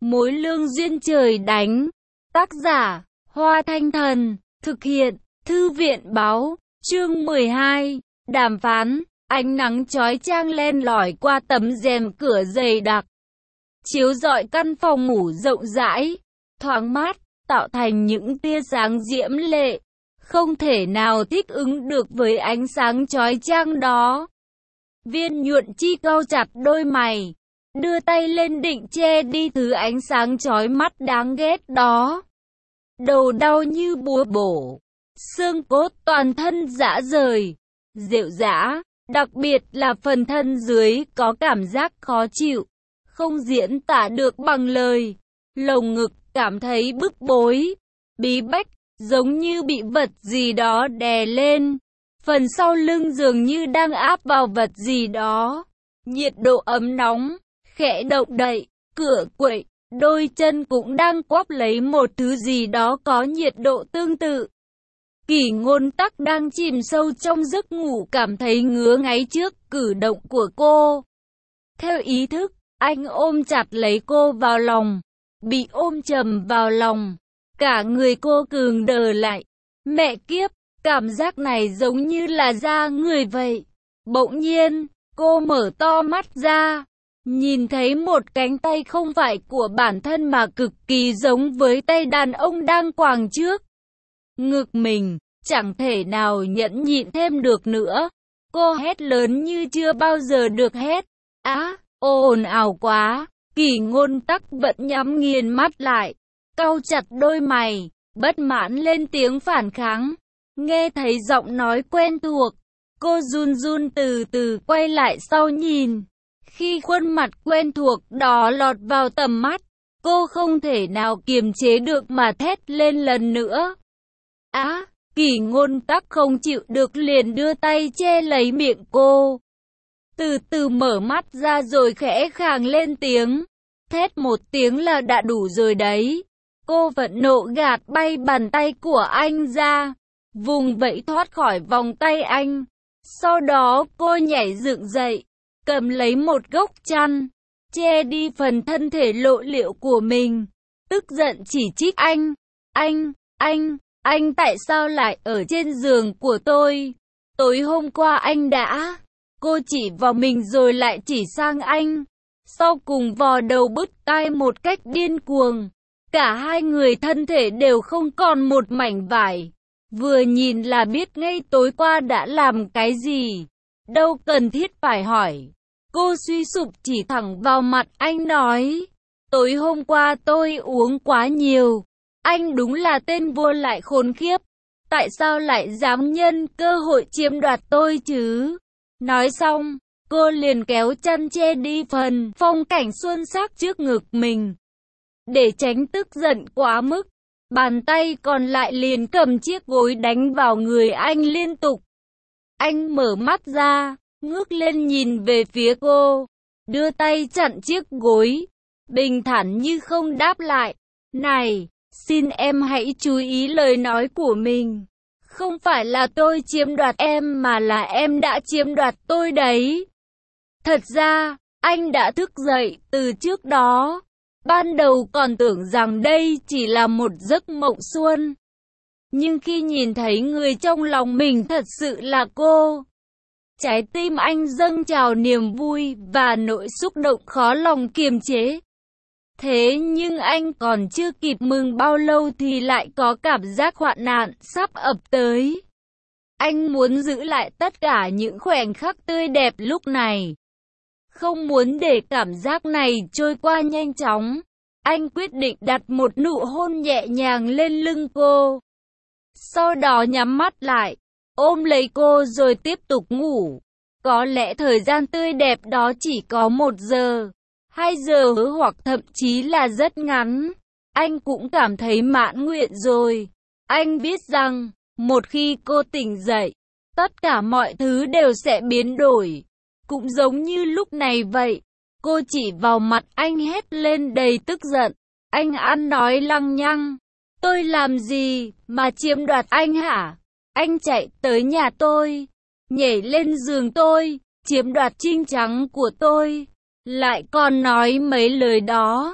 Mối lương duyên trời đánh. Tác giả, Hoa Thanh Thần. Thực hiện, Thư viện Báo. Chương 12. Đàm phán. Ánh nắng chói chang len lỏi qua tấm rèm cửa dày đặc, chiếu rọi căn phòng ngủ rộng rãi, thoáng mát, tạo thành những tia sáng diễm lệ, không thể nào thích ứng được với ánh sáng chói chang đó. Viên Nhuận Chi cau chặt đôi mày, đưa tay lên định che đi thứ ánh sáng chói mắt đáng ghét đó. Đầu đau như búa bổ, xương cốt toàn thân rã rời, rệu rã, đặc biệt là phần thân dưới có cảm giác khó chịu, không diễn tả được bằng lời. Lồng ngực cảm thấy bức bối, bí bách, giống như bị vật gì đó đè lên. Phần sau lưng dường như đang áp vào vật gì đó. Nhiệt độ ấm nóng, khẽ động đậy, cửa quậy, đôi chân cũng đang quắp lấy một thứ gì đó có nhiệt độ tương tự. Kỷ Ngôn Tắc đang chìm sâu trong giấc ngủ cảm thấy ngứa ngáy trước cử động của cô. Theo ý thức, anh ôm chặt lấy cô vào lòng. Bị ôm chầm vào lòng, cả người cô cứng đờ lại. Mẹ kiếp, cảm giác này giống như là da người vậy. Bỗng nhiên, cô mở to mắt ra, nhìn thấy một cánh tay không phải của bản thân mà cực kỳ giống với tay đàn ông đang quàng trước ngực mình. Chẳng thể nào nhẫn nhịn thêm được nữa. Cô hét lớn như chưa bao giờ được hét. Ồn ào quá. Kỷ Ngôn Tắc vẫn nhắm nghiền mắt lại, cau chặt đôi mày, bất mãn lên tiếng phản kháng. Nghe thấy giọng nói quen thuộc, cô run run từ từ quay lại sau nhìn. Khi khuôn mặt quen thuộc đó lọt vào tầm mắt, cô không thể nào kiềm chế được mà thét lên lần nữa. Kỷ Ngôn Tắc không chịu được liền đưa tay che lấy miệng cô. Từ từ mở mắt ra rồi khẽ khàng lên tiếng. Thét một tiếng là đã đủ rồi đấy. Cô vận nộ gạt bay bàn tay của anh ra, vùng vẫy thoát khỏi vòng tay anh. Sau đó cô nhảy dựng dậy, cầm lấy một gốc chăn, che đi phần thân thể lộ liễu của mình. Tức giận chỉ trích anh. Anh tại sao lại ở trên giường của tôi? Tối hôm qua anh đã... Cô chỉ vào mình rồi lại chỉ sang anh. Sau cùng vò đầu bứt tai một cách điên cuồng. Cả hai người thân thể đều không còn một mảnh vải. Vừa nhìn là biết ngay tối qua đã làm cái gì. Đâu cần thiết phải hỏi. Cô suy sụp chỉ thẳng vào mặt anh nói. Tối hôm qua tôi uống quá nhiều. Anh đúng là tên vua lại khốn khiếp. Tại sao lại dám nhân cơ hội chiếm đoạt tôi chứ? Nói xong, cô liền kéo chăn che đi phần phong cảnh xuân sắc trước ngực mình. Để tránh tức giận quá mức, bàn tay còn lại liền cầm chiếc gối đánh vào người anh liên tục. Anh mở mắt ra, ngước lên nhìn về phía cô, đưa tay chặn chiếc gối, bình thản như không đáp lại. Này, xin em hãy chú ý lời nói của mình. Không phải là tôi chiếm đoạt em mà là em đã chiếm đoạt tôi đấy. Thật ra, anh đã thức dậy từ trước đó. Ban đầu còn tưởng rằng đây chỉ là một giấc mộng xuân. Nhưng khi nhìn thấy người trong lòng mình thật sự là cô, trái tim anh dâng trào niềm vui và nỗi xúc động khó lòng kiềm chế. Thế nhưng anh còn chưa kịp mừng bao lâu thì lại có cảm giác hoạn nạn sắp ập tới. Anh muốn giữ lại tất cả những khoảnh khắc tươi đẹp lúc này. Không muốn để cảm giác này trôi qua nhanh chóng. Anh quyết định đặt một nụ hôn nhẹ nhàng lên lưng cô. Sau đó nhắm mắt lại, ôm lấy cô rồi tiếp tục ngủ. Có lẽ thời gian tươi đẹp đó chỉ có 1 giờ. 2 giờ hoặc thậm chí là rất ngắn. Anh cũng cảm thấy mãn nguyện rồi. Anh biết rằng, một khi cô tỉnh dậy, tất cả mọi thứ đều sẽ biến đổi. Cũng giống như lúc này vậy. Cô chỉ vào mặt anh hét lên đầy tức giận. Anh ăn nói lăng nhăng. Tôi làm gì mà chiếm đoạt anh hả? Anh chạy tới nhà tôi, nhảy lên giường tôi, chiếm đoạt trinh trắng của tôi. Lại còn nói mấy lời đó.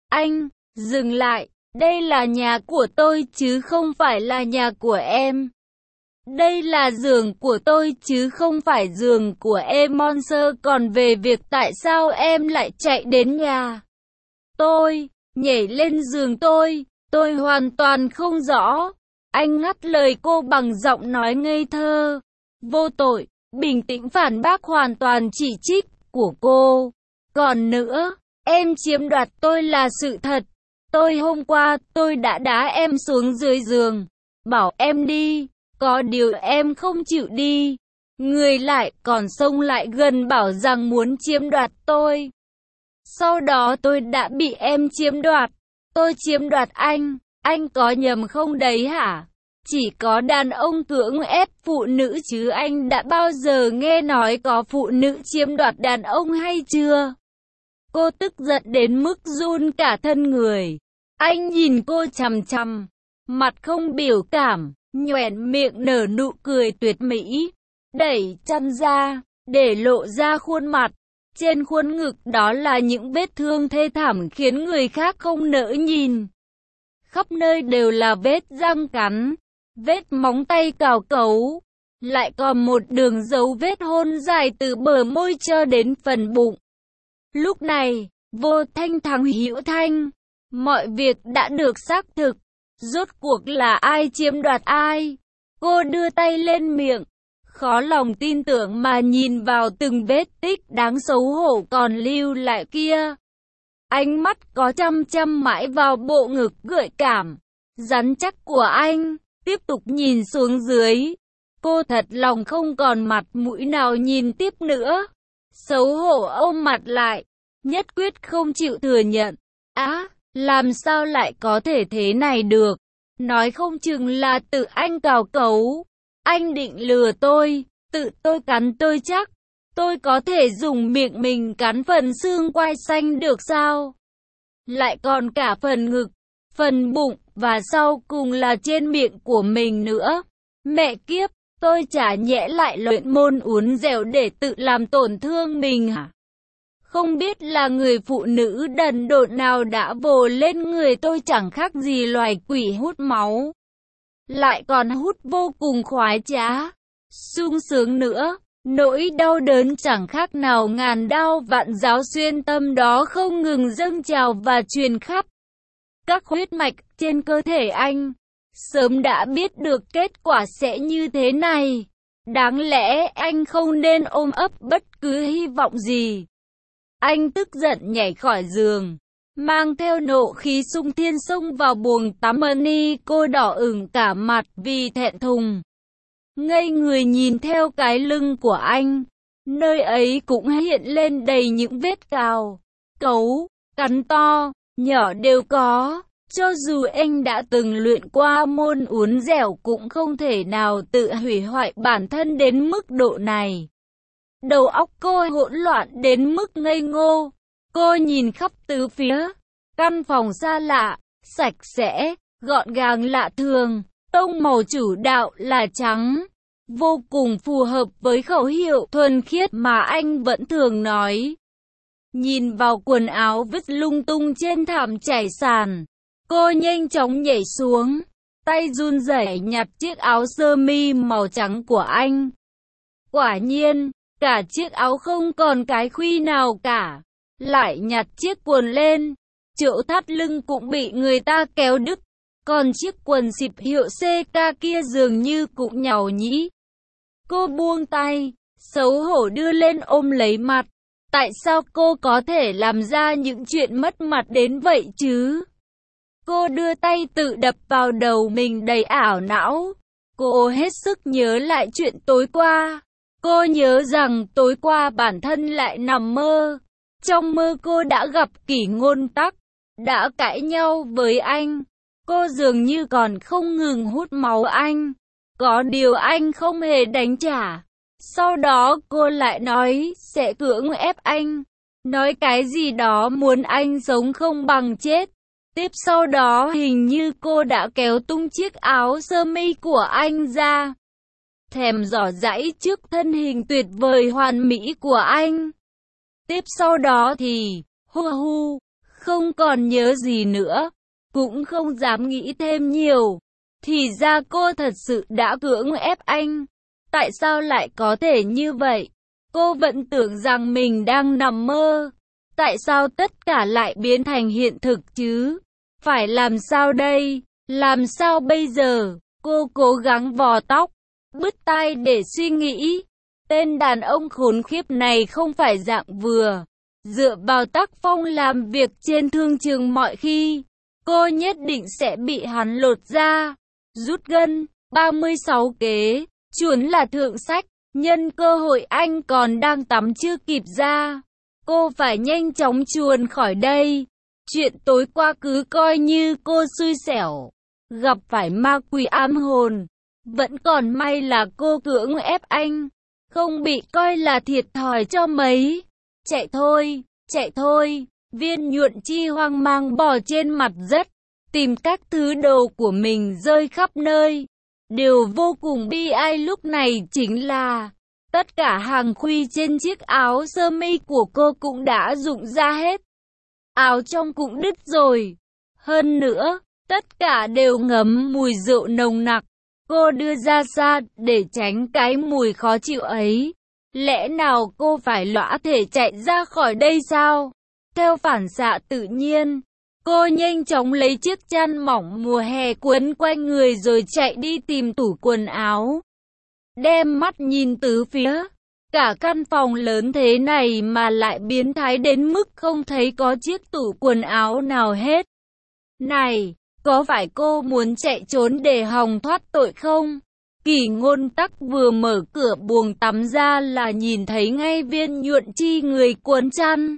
Anh, dừng lại, đây là nhà của tôi chứ không phải là nhà của em. Đây là giường của tôi chứ không phải giường của em Monster. Còn về việc tại sao em lại chạy đến nhà tôi, nhảy lên giường tôi hoàn toàn không rõ. Anh ngắt lời cô bằng giọng nói ngây thơ, vô tội, bình tĩnh phản bác hoàn toàn chỉ trích của cô. Còn nữa, em chiếm đoạt tôi là sự thật. Hôm qua tôi đã đá em xuống dưới giường, bảo em đi, có điều em không chịu đi. Người lại còn xông lại gần bảo rằng muốn chiếm đoạt tôi. Sau đó tôi đã bị em chiếm đoạt. Tôi chiếm đoạt anh có nhầm không đấy hả? Chỉ có đàn ông cưỡng ép phụ nữ chứ anh đã bao giờ nghe nói có phụ nữ chiếm đoạt đàn ông hay chưa? Cô tức giận đến mức run cả thân người. Anh nhìn cô chằm chằm, mặt không biểu cảm, nhoẻn miệng nở nụ cười tuyệt mỹ, đẩy chăn ra, để lộ ra khuôn mặt. Trên khuôn ngực đó là những vết thương thê thảm khiến người khác không nỡ nhìn. Khắp nơi đều là vết răng cắn, vết móng tay cào cấu, lại còn một đường dấu vết hôn dài từ bờ môi cho đến phần bụng. Lúc này, Vô Thanh thắng Hữu Thanh, mọi việc đã được xác thực. Rốt cuộc là ai chiếm đoạt ai? Cô đưa tay lên miệng, khó lòng tin tưởng mà nhìn vào từng vết tích đáng xấu hổ còn lưu lại kia. Ánh mắt có chăm mãi vào bộ ngực gợi cảm, rắn chắc của anh, tiếp tục nhìn xuống dưới. Cô thật lòng không còn mặt mũi nào nhìn tiếp nữa. Xấu hổ ôm mặt lại, nhất quyết không chịu thừa nhận. Làm sao lại có thể thế này được? Nói không chừng là tự anh cào cấu. Anh định lừa tôi, tự tôi cắn tôi chắc. Tôi có thể dùng miệng mình cắn phần xương quai xanh được sao? Lại còn cả phần ngực, phần bụng và sau cùng là trên miệng của mình nữa. Mẹ kiếp, tôi chả nhẽ lại luyện môn uốn dẻo để tự làm tổn thương mình hả? Không biết là người phụ nữ đần độn nào đã vồ lên người tôi, chẳng khác gì loài quỷ hút máu. Lại còn hút vô cùng khoái trá, sung sướng nữa. Nỗi đau đớn chẳng khác nào ngàn đao vạn giáo xuyên tâm đó không ngừng dâng trào và truyền khắp các huyết mạch trên cơ thể anh. Sớm đã biết được kết quả sẽ như thế này. Đáng lẽ anh không nên ôm ấp bất cứ hy vọng gì. Anh tức giận nhảy khỏi giường, mang theo nộ khí xung thiên xông vào buồng tắm. Money cô đỏ ửng cả mặt vì thẹn thùng, ngây người nhìn theo cái lưng của anh. Nơi ấy cũng hiện lên đầy những vết cào, cấu, cắn to, nhỏ đều có. Cho dù anh đã từng luyện qua môn uốn dẻo cũng không thể nào tự hủy hoại bản thân đến mức độ này. Đầu óc cô hỗn loạn đến mức ngây ngô. Cô nhìn khắp tứ phía. Căn phòng xa lạ, sạch sẽ, gọn gàng lạ thường. Tông màu chủ đạo là trắng, vô cùng phù hợp với khẩu hiệu thuần khiết mà anh vẫn thường nói. Nhìn vào quần áo vứt lung tung trên thảm trải sàn, cô nhanh chóng nhảy xuống, tay run rẩy nhặt chiếc áo sơ mi màu trắng của anh. Quả nhiên, cả chiếc áo không còn cái khuy nào cả. Lại nhặt chiếc quần lên, chỗ thắt lưng cũng bị người ta kéo đứt. Còn chiếc quần xịp hiệu CK kia dường như cũng nhàu nhĩ. Cô buông tay, xấu hổ đưa lên ôm lấy mặt. Tại sao cô có thể làm ra những chuyện mất mặt đến vậy chứ? Cô đưa tay tự đập vào đầu mình đầy ảo não. Cô hết sức nhớ lại chuyện tối qua. Cô nhớ rằng tối qua bản thân lại nằm mơ. Trong mơ cô đã gặp Kỷ Ngôn Tắc, đã cãi nhau với anh. Cô dường như còn không ngừng hút máu anh. Có điều anh không hề đánh trả. Sau đó cô lại nói sẽ cưỡng ép anh. Nói cái gì đó muốn anh sống không bằng chết. Tiếp sau đó hình như cô đã kéo tung chiếc áo sơ mi của anh ra. Thèm dò dẫy trước thân hình tuyệt vời hoàn mỹ của anh. Tiếp sau đó thì, không còn nhớ gì nữa, cũng không dám nghĩ thêm nhiều. Thì ra cô thật sự đã cưỡng ép anh. Tại sao lại có thể như vậy? Cô vẫn tưởng rằng mình đang nằm mơ. Tại sao tất cả lại biến thành hiện thực chứ? Phải làm sao đây? Làm sao bây giờ? Cô cố gắng vò tóc, bứt tai để suy nghĩ. Tên đàn ông khốn khiếp này không phải dạng vừa. Dựa vào tác phong làm việc trên thương trường mọi khi, cô nhất định sẽ bị hắn lột da, rút gân. 36 kế, chuẩn là thượng sách. Nhân cơ hội anh còn đang tắm chưa kịp ra, cô phải nhanh chóng chuồn khỏi đây. Chuyện tối qua cứ coi như cô xui xẻo, gặp phải ma quỷ ám hồn. Vẫn còn may là cô cưỡng ép anh, không bị coi là thiệt thòi cho mấy. Chạy thôi, chạy thôi. Viên Nhuận Chi hoang mang bò trên mặt đất, tìm các thứ đồ của mình rơi khắp nơi. Điều vô cùng bi ai lúc này chính là tất cả hàng khuy trên chiếc áo sơ mi của cô cũng đã rụng ra hết. Áo trong cũng đứt rồi. Hơn nữa, tất cả đều ngấm mùi rượu nồng nặc. Cô đưa ra xa để tránh cái mùi khó chịu ấy. Lẽ nào cô phải lõa thể chạy ra khỏi đây sao? Theo phản xạ tự nhiên, cô nhanh chóng lấy chiếc chăn mỏng mùa hè quấn quanh người rồi chạy đi tìm tủ quần áo. Đem mắt nhìn tứ phía, cả căn phòng lớn thế này mà lại biến thái đến mức không thấy có chiếc tủ quần áo nào hết. Này, có phải cô muốn chạy trốn để hòng thoát tội không? Kỷ Ngôn Tắc vừa mở cửa buồng tắm ra là nhìn thấy ngay Viên Nhuận Chi người cuốn chăn,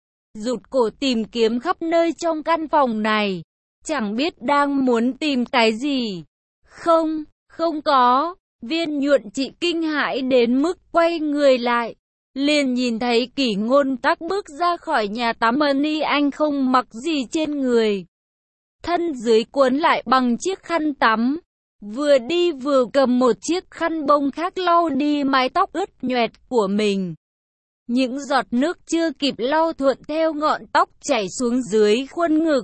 rụt cổ tìm kiếm khắp nơi trong căn phòng này, chẳng biết đang muốn tìm cái gì. Không, không có. Viên Nhuận Chi kinh hãi đến mức quay người lại, liền nhìn thấy Kỷ Ngôn Tắc bước ra khỏi nhà tắm, ni anh không mặc gì trên người, thân dưới cuốn lại bằng chiếc khăn tắm, vừa đi vừa cầm một chiếc khăn bông khác lau đi mái tóc ướt nhoẹt của mình. Những giọt nước chưa kịp lau thuận theo ngọn tóc chảy xuống dưới khuôn ngực.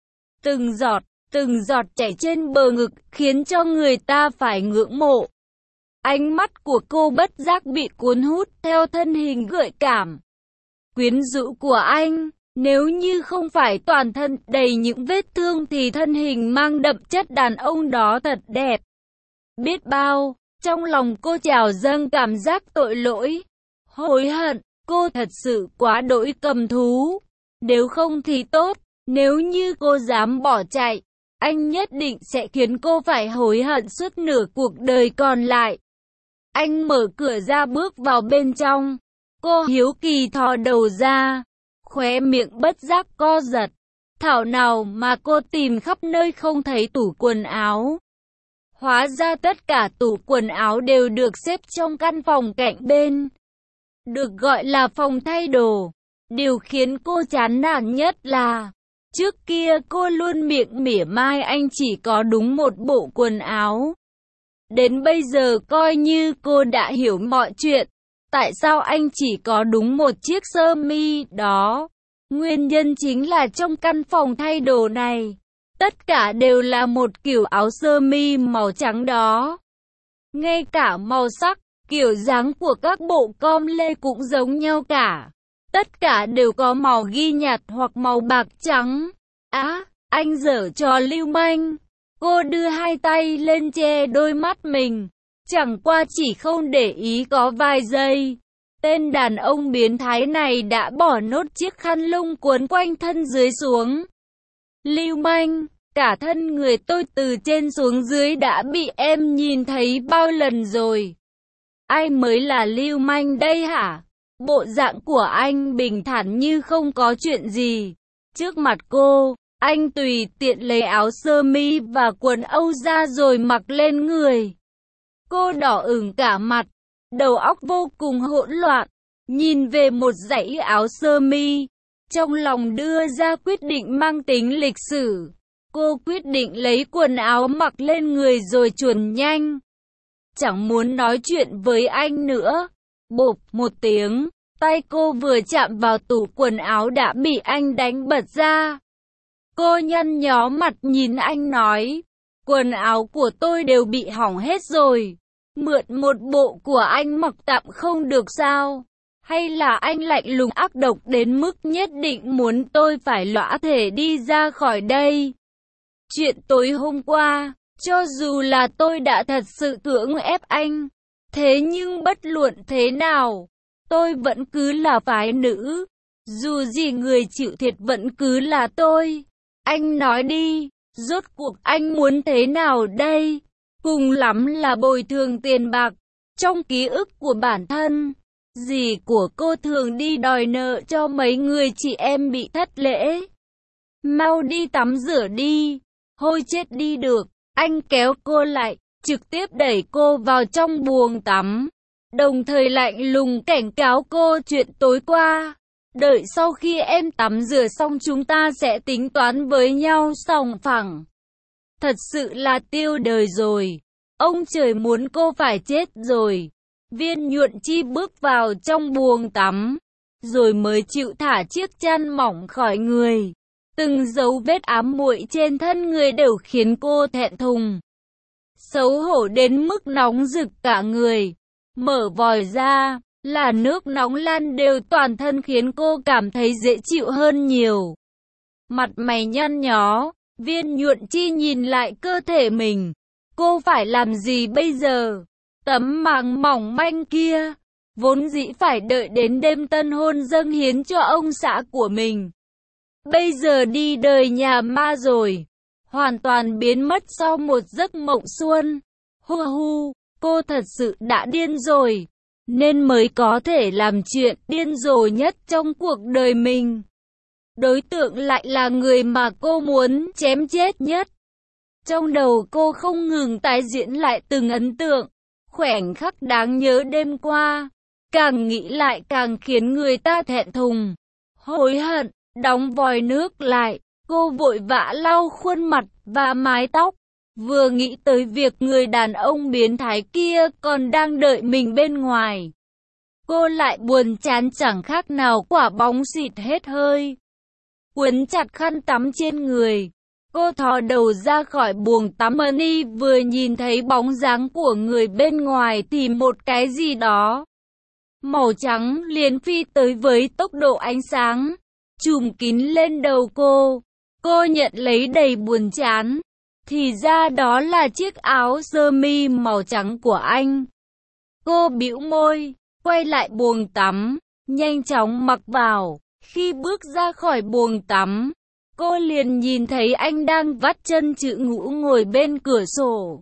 Từng giọt chảy trên bờ ngực khiến cho người ta phải ngưỡng mộ. Ánh mắt của cô bất giác bị cuốn hút theo thân hình gợi cảm, quyến rũ của anh. Nếu như không phải toàn thân đầy những vết thương thì thân hình mang đậm chất đàn ông đó thật đẹp biết bao. Trong lòng cô trào dâng cảm giác tội lỗi, hối hận. Cô thật sự quá đỗi cầm thú. Nếu không thì tốt, nếu như cô dám bỏ chạy, anh nhất định sẽ khiến cô phải hối hận suốt nửa cuộc đời còn lại. Anh mở cửa ra bước vào bên trong. Cô hiếu kỳ thò đầu ra, khóe miệng bất giác co giật. Thảo nào mà cô tìm khắp nơi không thấy tủ quần áo. Hóa ra tất cả tủ quần áo đều được xếp trong căn phòng cạnh bên, được gọi là phòng thay đồ. Điều khiến cô chán nản nhất là trước kia cô luôn miệng mỉa mai anh chỉ có đúng một bộ quần áo. Đến bây giờ coi như cô đã hiểu mọi chuyện. Tại sao anh chỉ có đúng một chiếc sơ mi đó? Nguyên nhân chính là trong căn phòng thay đồ này, tất cả đều là một kiểu áo sơ mi màu trắng đó. Ngay cả màu sắc, kiểu dáng của các bộ com lê cũng giống nhau cả. Tất cả đều có màu ghi nhạt hoặc màu bạc trắng. Anh giở trò lưu manh. Cô đưa hai tay lên che đôi mắt mình. Chẳng qua chỉ không để ý có vài giây, tên đàn ông biến thái này đã bỏ nốt chiếc khăn lông cuốn quanh thân dưới xuống. Lưu manh, cả thân người tôi từ trên xuống dưới đã bị em nhìn thấy bao lần rồi. Ai mới là lưu manh đây hả? Bộ dạng của anh bình thản như không có chuyện gì. Trước mặt cô, anh tùy tiện lấy áo sơ mi và quần âu ra rồi mặc lên người. Cô đỏ ửng cả mặt, đầu óc vô cùng hỗn loạn, nhìn về một dãy áo sơ mi, trong lòng đưa ra quyết định mang tính lịch sử. Cô quyết định lấy quần áo mặc lên người rồi chuồn nhanh. Chẳng muốn nói chuyện với anh nữa. Bộp một tiếng, Tay cô vừa chạm vào tủ quần áo đã bị anh đánh bật ra. Cô nhăn nhó mặt nhìn anh nói, quần áo của tôi đều bị hỏng hết rồi. Mượn một bộ của anh mặc tạm không được sao? Hay là anh lạnh lùng ác độc đến mức nhất định muốn tôi phải lõa thể đi ra khỏi đây? Chuyện tối hôm qua, cho dù là tôi đã thật sự cưỡng ép anh, thế nhưng bất luận thế nào, tôi vẫn cứ là phái nữ. Dù gì người chịu thiệt vẫn cứ là tôi. Anh nói đi, rốt cuộc anh muốn thế nào đây? Cùng lắm là bồi thường tiền bạc. Trong ký ức của bản thân, dì của cô thường đi đòi nợ cho mấy người chị em bị thất lễ. Mau đi tắm rửa đi, hôi chết đi được. Anh kéo cô lại, trực tiếp đẩy cô vào trong buồng tắm, đồng thời lạnh lùng cảnh cáo cô chuyện tối qua. Đợi sau khi em tắm rửa xong chúng ta sẽ tính toán với nhau sòng phẳng. Thật sự là tiêu đời rồi. Ông trời muốn cô phải chết rồi. Viên Nhuận Chi bước vào trong buồng tắm, rồi mới chịu thả chiếc chăn mỏng khỏi người. Từng dấu vết ám muội trên thân người đều khiến cô thẹn thùng, xấu hổ đến mức nóng rực cả người. Mở vòi ra, là nước nóng lan đều toàn thân khiến cô cảm thấy dễ chịu hơn nhiều. Mặt mày nhăn nhó, Viên Nhuận Chi nhìn lại cơ thể mình. Cô phải làm gì bây giờ? Tấm màng mỏng manh kia, vốn dĩ phải đợi đến đêm tân hôn dâng hiến cho ông xã của mình, bây giờ đi đời nhà ma rồi, hoàn toàn biến mất sau một giấc mộng xuân. Hu hu, cô thật sự đã điên rồi, nên mới có thể làm chuyện điên rồ nhất trong cuộc đời mình. Đối tượng lại là người mà cô muốn chém chết nhất. Trong đầu cô không ngừng tái diễn lại từng ấn tượng, khoảnh khắc đáng nhớ đêm qua. Càng nghĩ lại càng khiến người ta thẹn thùng, hối hận. Đóng vòi nước lại, cô vội vã lau khuôn mặt và mái tóc. Vừa nghĩ tới việc người đàn ông biến thái kia còn đang đợi mình bên ngoài, cô lại buồn chán chẳng khác nào quả bóng xịt hết hơi. Quấn chặt khăn tắm trên người, cô thò đầu ra khỏi buồng tắm. Money vừa nhìn thấy bóng dáng của người bên ngoài thì một cái gì đó màu trắng liền phi tới với tốc độ ánh sáng, trùm kín lên đầu cô. Cô nhận lấy đầy buồn chán, thì ra đó là chiếc áo sơ mi màu trắng của anh. Cô bĩu môi, quay lại buồng tắm, nhanh chóng mặc vào. Khi bước ra khỏi buồng tắm, cô liền nhìn thấy anh đang vắt chân chữ ngũ ngồi bên cửa sổ.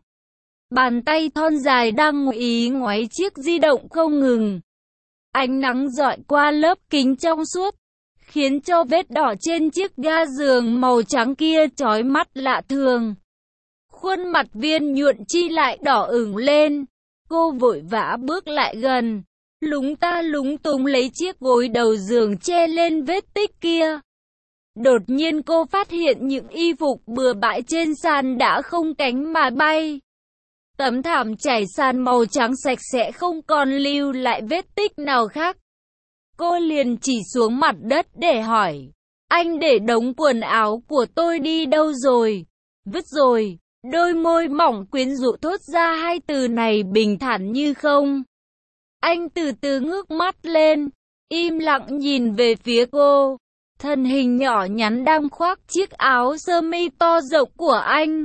Bàn tay thon dài đang ngồi ý ngoáy chiếc di động không ngừng. Ánh nắng rọi qua lớp kính trong suốt, khiến cho vết đỏ trên chiếc ga giường màu trắng kia chói mắt lạ thường. Khuôn mặt Viên Nhuận Chi lại đỏ ửng lên. Cô vội vã bước lại gần, lúng ta lúng túng lấy chiếc gối đầu giường che lên vết tích kia. Đột nhiên cô phát hiện những y phục bừa bãi trên sàn đã không cánh mà bay. Tấm thảm trải sàn màu trắng sạch sẽ không còn lưu lại vết tích nào khác. Cô liền chỉ xuống mặt đất để hỏi, anh để đống quần áo của tôi đi đâu rồi? Vứt rồi. Đôi môi mỏng quyến rũ thốt ra hai từ này bình thản như không. Anh từ từ ngước mắt lên, im lặng nhìn về phía cô. Thân hình nhỏ nhắn đang khoác chiếc áo sơ mi to rộng của anh.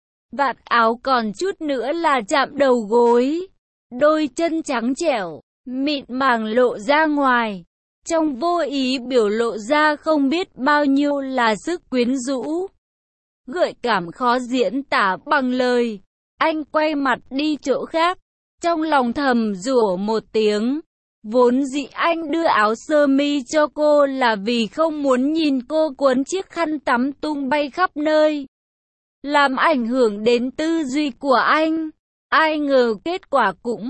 Vạt áo còn chút nữa là chạm đầu gối. Đôi chân trắng trẻo, mịn màng lộ ra ngoài. Trong vô ý biểu lộ ra không biết bao nhiêu là sức quyến rũ. Gợi cảm khó diễn tả bằng lời. Anh quay mặt đi chỗ khác, trong lòng thầm rủa một tiếng. Vốn dĩ anh đưa áo sơ mi cho cô là vì không muốn nhìn cô quấn chiếc khăn tắm tung bay khắp nơi, làm ảnh hưởng đến tư duy của anh. Ai ngờ kết quả cũng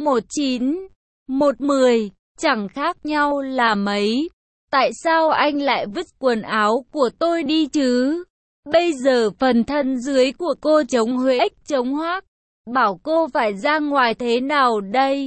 19-10, chẳng khác nhau là mấy. Tại sao anh lại vứt quần áo của tôi đi chứ? Bây giờ phần thân dưới của cô trống huếch trống hoác, bảo cô phải ra ngoài thế nào đây?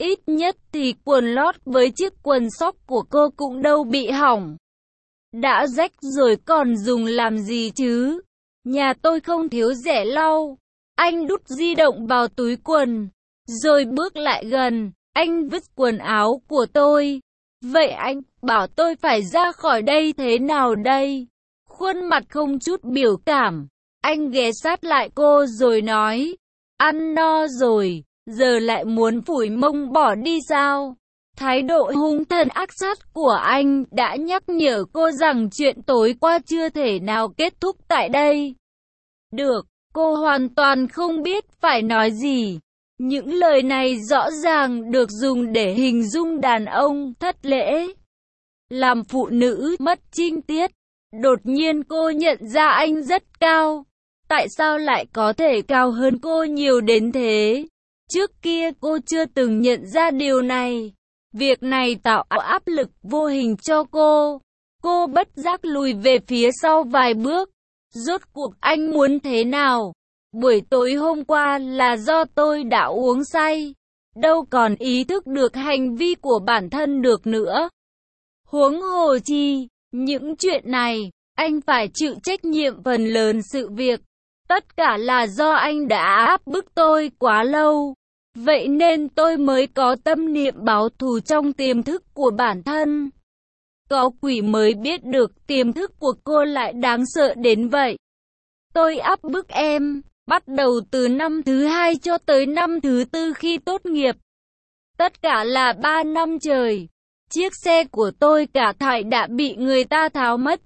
Ít nhất thì quần lót với chiếc quần sóc của cô cũng đâu bị hỏng. Đã rách rồi còn dùng làm gì chứ? Nhà tôi không thiếu rẻ lau. Anh đút di động vào túi quần, rồi bước lại gần. Anh vứt quần áo của tôi. Vậy anh bảo tôi phải ra khỏi đây thế nào đây? Khuôn mặt không chút biểu cảm. Anh ghé sát lại cô rồi nói, ăn no rồi, giờ lại muốn phủi mông bỏ đi sao? Thái độ hung thần ác sát của anh đã nhắc nhở cô rằng chuyện tối qua chưa thể nào kết thúc tại đây. Được, cô hoàn toàn không biết phải nói gì. Những lời này rõ ràng được dùng để hình dung đàn ông thất lễ, làm phụ nữ mất trinh tiết. Đột nhiên cô nhận ra anh rất cao. Tại sao lại có thể cao hơn cô nhiều đến thế? Trước kia cô chưa từng nhận ra điều này. Việc này tạo áp lực vô hình cho cô. Cô bất giác lùi về phía sau vài bước. Rốt cuộc anh muốn thế nào? Buổi tối hôm qua là do tôi đã uống say, đâu còn ý thức được hành vi của bản thân được nữa. Huống hồ chi, những chuyện này, anh phải chịu trách nhiệm phần lớn sự việc. Tất cả là do anh đã áp bức tôi quá lâu. Vậy nên tôi mới có tâm niệm báo thù trong tiềm thức của bản thân. Có quỷ mới biết được tiềm thức của cô lại đáng sợ đến vậy. Tôi áp bức em, bắt đầu từ năm thứ 2 cho tới năm thứ 4 khi tốt nghiệp. Tất cả là 3 năm trời. Chiếc xe của tôi cả thảy đã bị người ta tháo mất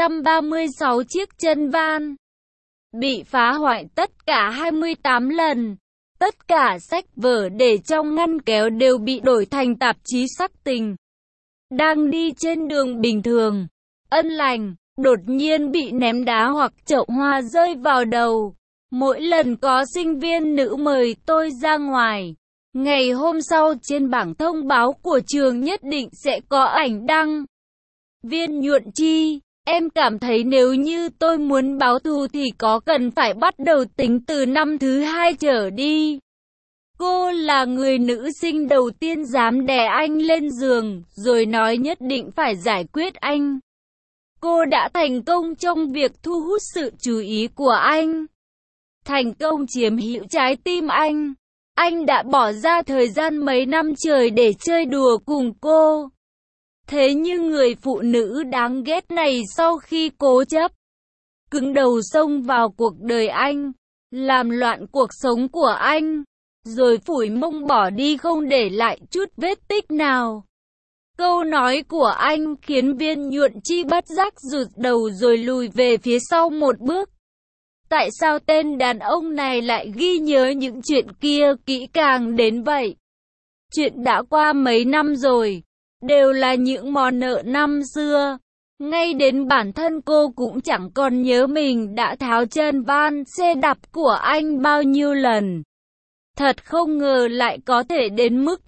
136 chiếc chân van. Bị phá hoại tất cả 28 lần. Tất cả sách vở để trong ngăn kéo đều bị đổi thành tạp chí sắc tình. Đang đi trên đường bình thường, ân lành, đột nhiên bị ném đá hoặc chậu hoa rơi vào đầu. Mỗi lần có sinh viên nữ mời tôi ra ngoài, ngày hôm sau trên bảng thông báo của trường nhất định sẽ có ảnh đăng. Viên Nhuận Chi, em cảm thấy nếu như tôi muốn báo thù thì có cần phải bắt đầu tính từ năm thứ 2 trở đi. Cô là người nữ sinh đầu tiên dám đè anh lên giường, rồi nói nhất định phải giải quyết anh. Cô đã thành công trong việc thu hút sự chú ý của anh. Thành công chiếm hữu trái tim anh. Anh đã bỏ ra thời gian mấy năm trời để chơi đùa cùng cô. Thế nhưng người phụ nữ đáng ghét này sau khi cố chấp, cứng đầu xông vào cuộc đời anh, làm loạn cuộc sống của anh, rồi phủi mông bỏ đi không để lại chút vết tích nào. Câu nói của anh khiến Viên Nhuận Chi bất giác rụt đầu rồi lùi về phía sau một bước. Tại sao tên đàn ông này lại ghi nhớ những chuyện kia kỹ càng đến vậy? Chuyện đã qua mấy năm rồi, đều là những món nợ năm xưa. Ngay đến bản thân cô cũng chẳng còn nhớ mình đã tháo chân van xe đạp của anh bao nhiêu lần. Thật không ngờ lại có thể đến mức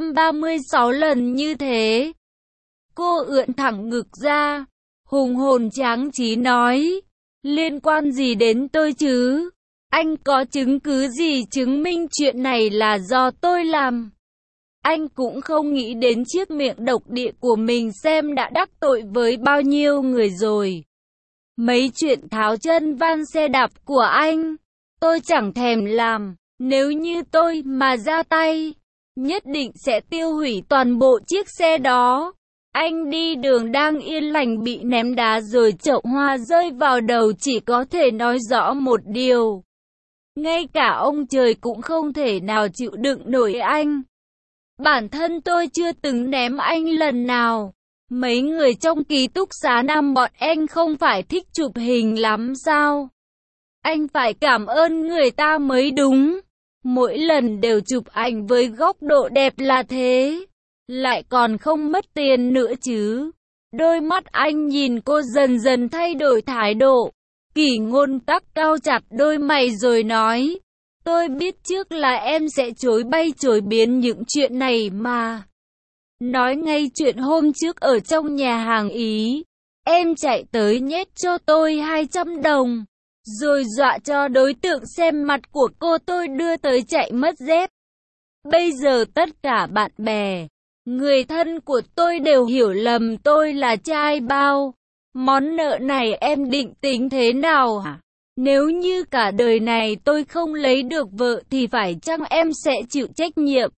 136 lần như thế. Cô ưỡn thẳng ngực ra, hùng hồn tráng trí nói, liên quan gì đến tôi chứ? Anh có chứng cứ gì chứng minh chuyện này là do tôi làm? Anh cũng không nghĩ đến chiếc miệng độc địa của mình xem đã đắc tội với bao nhiêu người rồi. Mấy chuyện tháo chân van xe đạp của anh, tôi chẳng thèm làm. Nếu như tôi mà ra tay, nhất định sẽ tiêu hủy toàn bộ chiếc xe đó. Anh đi đường đang yên lành bị ném đá rồi chậu hoa rơi vào đầu chỉ có thể nói rõ một điều. Ngay cả ông trời cũng không thể nào chịu đựng nổi anh. Bản thân tôi chưa từng ném anh lần nào. Mấy người trong ký túc xá nam bọn anh không phải thích chụp hình lắm sao? Anh phải cảm ơn người ta mới đúng. Mỗi lần đều chụp ảnh với góc độ đẹp là thế. Lại còn không mất tiền nữa chứ. Đôi mắt anh nhìn cô dần dần thay đổi thái độ. Kỷ Ngôn Tắc cau chặt đôi mày rồi nói. Tôi biết trước là em sẽ chối bay chối biến những chuyện này mà. Nói ngay chuyện hôm trước ở trong nhà hàng Ý. Em chạy tới nhét cho tôi 200 đồng. Rồi dọa cho đối tượng xem mặt của cô tôi đưa tới chạy mất dép. Bây giờ tất cả bạn bè, người thân của tôi đều hiểu lầm tôi là trai bao. Món nợ này em định tính thế nào hả? Nếu như cả đời này tôi không lấy được vợ thì phải chăng em sẽ chịu trách nhiệm?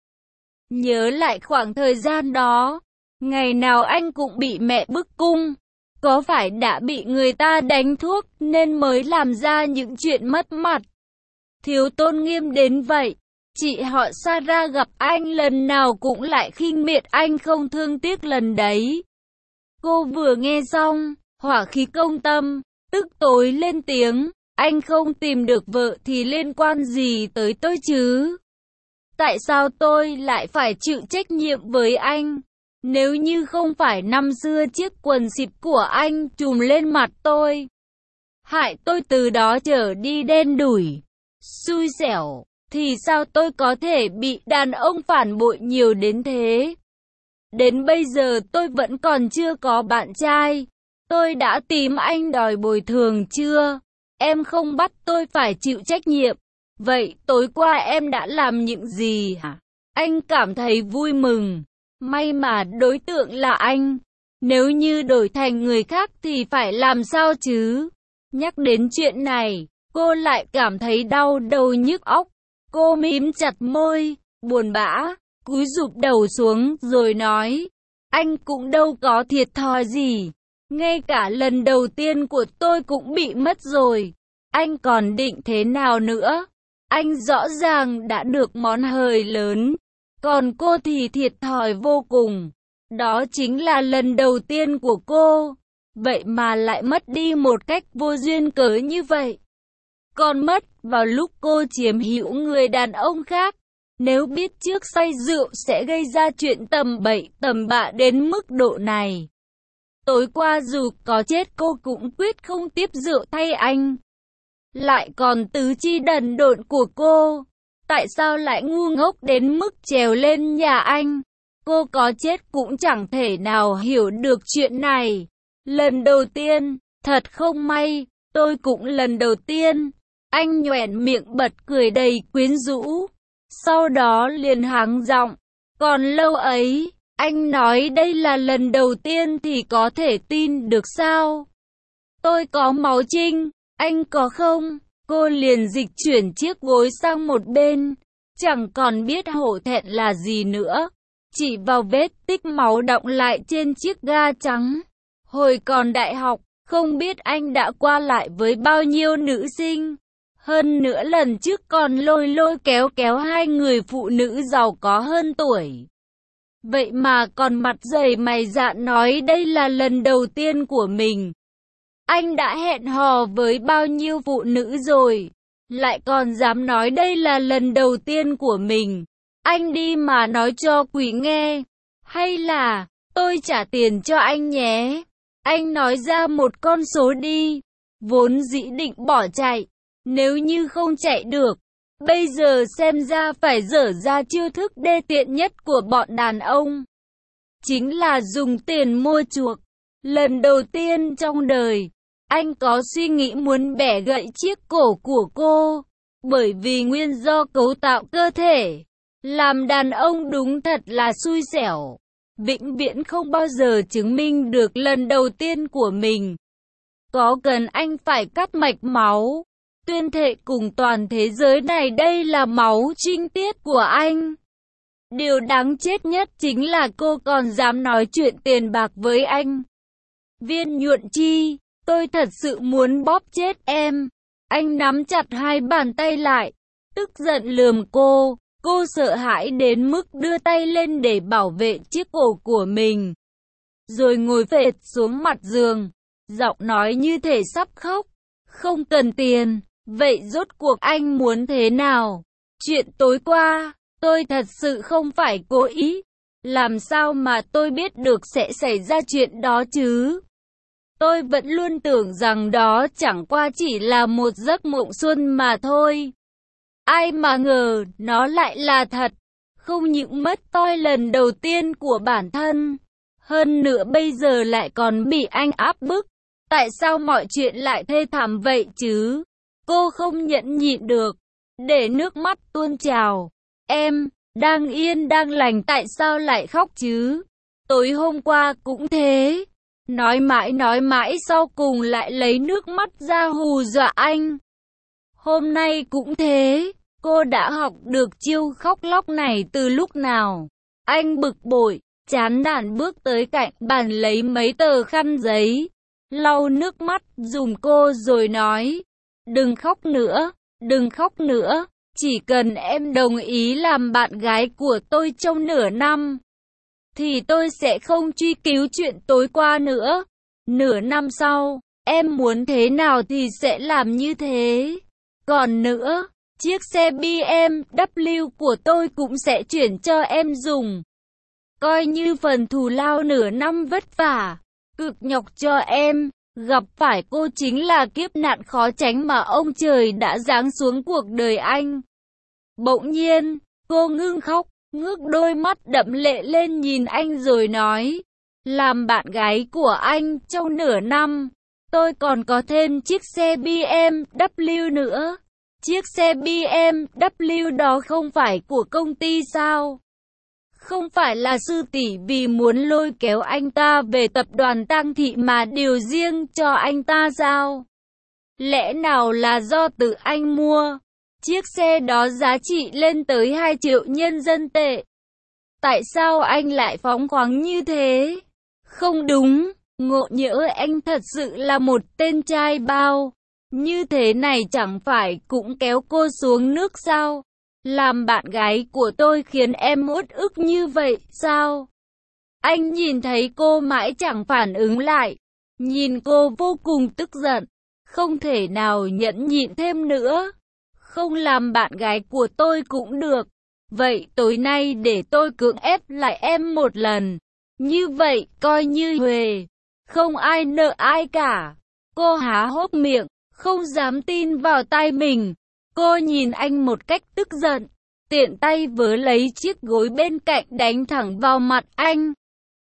Nhớ lại khoảng thời gian đó, ngày nào anh cũng bị mẹ bức cung. Có phải đã bị người ta đánh thuốc nên mới làm ra những chuyện mất mặt, thiếu tôn nghiêm đến vậy? Chị họ Sarah gặp anh lần nào cũng lại khinh miệt anh không thương tiếc lần đấy. Cô vừa nghe xong, hỏa khí công tâm, tức tối lên tiếng, anh không tìm được vợ thì liên quan gì tới tôi chứ? Tại sao tôi lại phải chịu trách nhiệm với anh? Nếu như không phải năm xưa chiếc quần xịp của anh trùm lên mặt tôi, hại tôi từ đó trở đi đen đủi, xui xẻo, thì sao tôi có thể bị đàn ông phản bội nhiều đến thế? Đến bây giờ tôi vẫn còn chưa có bạn trai. Tôi đã tìm anh đòi bồi thường chưa? Em không bắt tôi phải chịu trách nhiệm. Vậy tối qua em đã làm những gì hả? Anh cảm thấy vui mừng. May mà đối tượng là anh. Nếu như đổi thành người khác thì phải làm sao chứ? Nhắc đến chuyện này, cô lại cảm thấy đau đầu nhức óc. Cô mím chặt môi, buồn bã, cúi rụp đầu xuống rồi nói, anh cũng đâu có thiệt thòi gì. Ngay cả lần đầu tiên của tôi cũng bị mất rồi. Anh còn định thế nào nữa? Anh rõ ràng đã được món hời lớn, còn cô thì thiệt thòi vô cùng. Đó chính là lần đầu tiên của cô, vậy mà lại mất đi một cách vô duyên cớ như vậy. Còn mất vào lúc cô chiếm hữu người đàn ông khác. Nếu biết trước say rượu sẽ gây ra chuyện tầm bậy tầm bạ đến mức độ này, tối qua dù có chết cô cũng quyết không tiếp rượu thay anh. Lại còn tứ chi đần độn của cô, tại sao lại ngu ngốc đến mức trèo lên nhà anh? Cô có chết cũng chẳng thể nào hiểu được chuyện này. Lần đầu tiên, thật không may, tôi cũng lần đầu tiên. Anh nhoẻn miệng bật cười đầy quyến rũ. Sau đó liền hắng giọng, còn lâu ấy, anh nói đây là lần đầu tiên thì có thể tin được sao? Tôi có máu trinh, anh có không? Cô liền dịch chuyển chiếc gối sang một bên, chẳng còn biết hổ thẹn là gì nữa. Chỉ vào vết tích máu đọng lại trên chiếc ga trắng. Hồi còn đại học, không biết anh đã qua lại với bao nhiêu nữ sinh. Hơn nữa lần trước còn lôi lôi kéo kéo hai người phụ nữ giàu có hơn tuổi. Vậy mà còn mặt dày mày dạn nói đây là lần đầu tiên của mình. Anh đã hẹn hò với bao nhiêu phụ nữ rồi, lại còn dám nói đây là lần đầu tiên của mình. Anh đi mà nói cho quỷ nghe. Hay là, tôi trả tiền cho anh nhé. Anh nói ra một con số đi. Vốn dĩ định bỏ chạy. Nếu như không chạy được, bây giờ xem ra phải dở ra chiêu thức đê tiện nhất của bọn đàn ông. Chính là dùng tiền mua chuộc. Lần đầu tiên trong đời, anh có suy nghĩ muốn bẻ gãy chiếc cổ của cô. Bởi vì nguyên do cấu tạo cơ thể. Làm đàn ông đúng thật là xui xẻo. Vĩnh viễn không bao giờ chứng minh được lần đầu tiên của mình. Có cần anh phải cắt mạch máu, tuyên thệ cùng toàn thế giới này đây là máu trinh tiết của anh. Điều đáng chết nhất chính là cô còn dám nói chuyện tiền bạc với anh. Viên nhuận chi, tôi thật sự muốn bóp chết em. Anh nắm chặt hai bàn tay lại, tức giận lườm cô. Cô sợ hãi đến mức đưa tay lên để bảo vệ chiếc cổ của mình. Rồi ngồi phệt xuống mặt giường, giọng nói như thể sắp khóc. Không cần tiền, vậy rốt cuộc anh muốn thế nào? Chuyện tối qua, tôi thật sự không phải cố ý. Làm sao mà tôi biết được sẽ xảy ra chuyện đó chứ? Tôi vẫn luôn tưởng rằng đó chẳng qua chỉ là một giấc mộng xuân mà thôi. Ai mà ngờ, nó lại là thật. Không những mất toi lần đầu tiên của bản thân, hơn nữa bây giờ lại còn bị anh áp bức. Tại sao mọi chuyện lại thê thảm vậy chứ? Cô không nhẫn nhịn được, để nước mắt tuôn trào. Em, Đang yên đang lành tại sao lại khóc chứ? Tối hôm qua cũng thế. Nói mãi sau cùng lại lấy nước mắt ra hù dọa anh. Hôm nay cũng thế. Cô đã học được chiêu khóc lóc này từ lúc nào? Anh bực bội, chán nản bước tới cạnh bàn lấy mấy tờ khăn giấy, lau nước mắt giùm cô rồi nói, đừng khóc nữa, đừng khóc nữa, chỉ cần em đồng ý làm bạn gái của tôi trong nửa năm, thì tôi sẽ không truy cứu chuyện tối qua nữa. Nửa năm sau, em muốn thế nào thì sẽ làm như thế. Còn nữa, chiếc xe BMW của tôi cũng sẽ chuyển cho em dùng. Coi như phần thù lao nửa năm vất vả, cực nhọc cho em. Gặp phải cô chính là kiếp nạn khó tránh mà ông trời đã giáng xuống cuộc đời anh. Bỗng nhiên, cô ngưng khóc, ngước đôi mắt đẫm lệ lên nhìn anh rồi nói, làm bạn gái của anh trong nửa năm, tôi còn có thêm chiếc xe BMW nữa. Chiếc xe BMW đó không phải của công ty sao? Không phải là sư tỷ vì muốn lôi kéo anh ta về tập đoàn Tang Thị mà điều riêng cho anh ta sao? Lẽ nào là do tự anh mua? Chiếc xe đó giá trị lên tới 2 triệu nhân dân tệ. Tại sao anh lại phóng khoáng như thế? Không đúng, ngộ nhỡ anh thật sự là một tên trai bao. Như thế này chẳng phải cũng kéo cô xuống nước sao? Làm bạn gái của tôi khiến em uất ức như vậy sao? Anh nhìn thấy cô mãi chẳng phản ứng lại. Nhìn cô vô cùng tức giận. Không thể nào nhẫn nhịn thêm nữa. Không làm bạn gái của tôi cũng được. Vậy tối nay để tôi cưỡng ép lại em một lần. Như vậy coi như huề. Không ai nợ ai cả. Cô há hốc miệng, không dám tin vào tai mình. Cô nhìn anh một cách tức giận, tiện tay vớ lấy chiếc gối bên cạnh đánh thẳng vào mặt anh.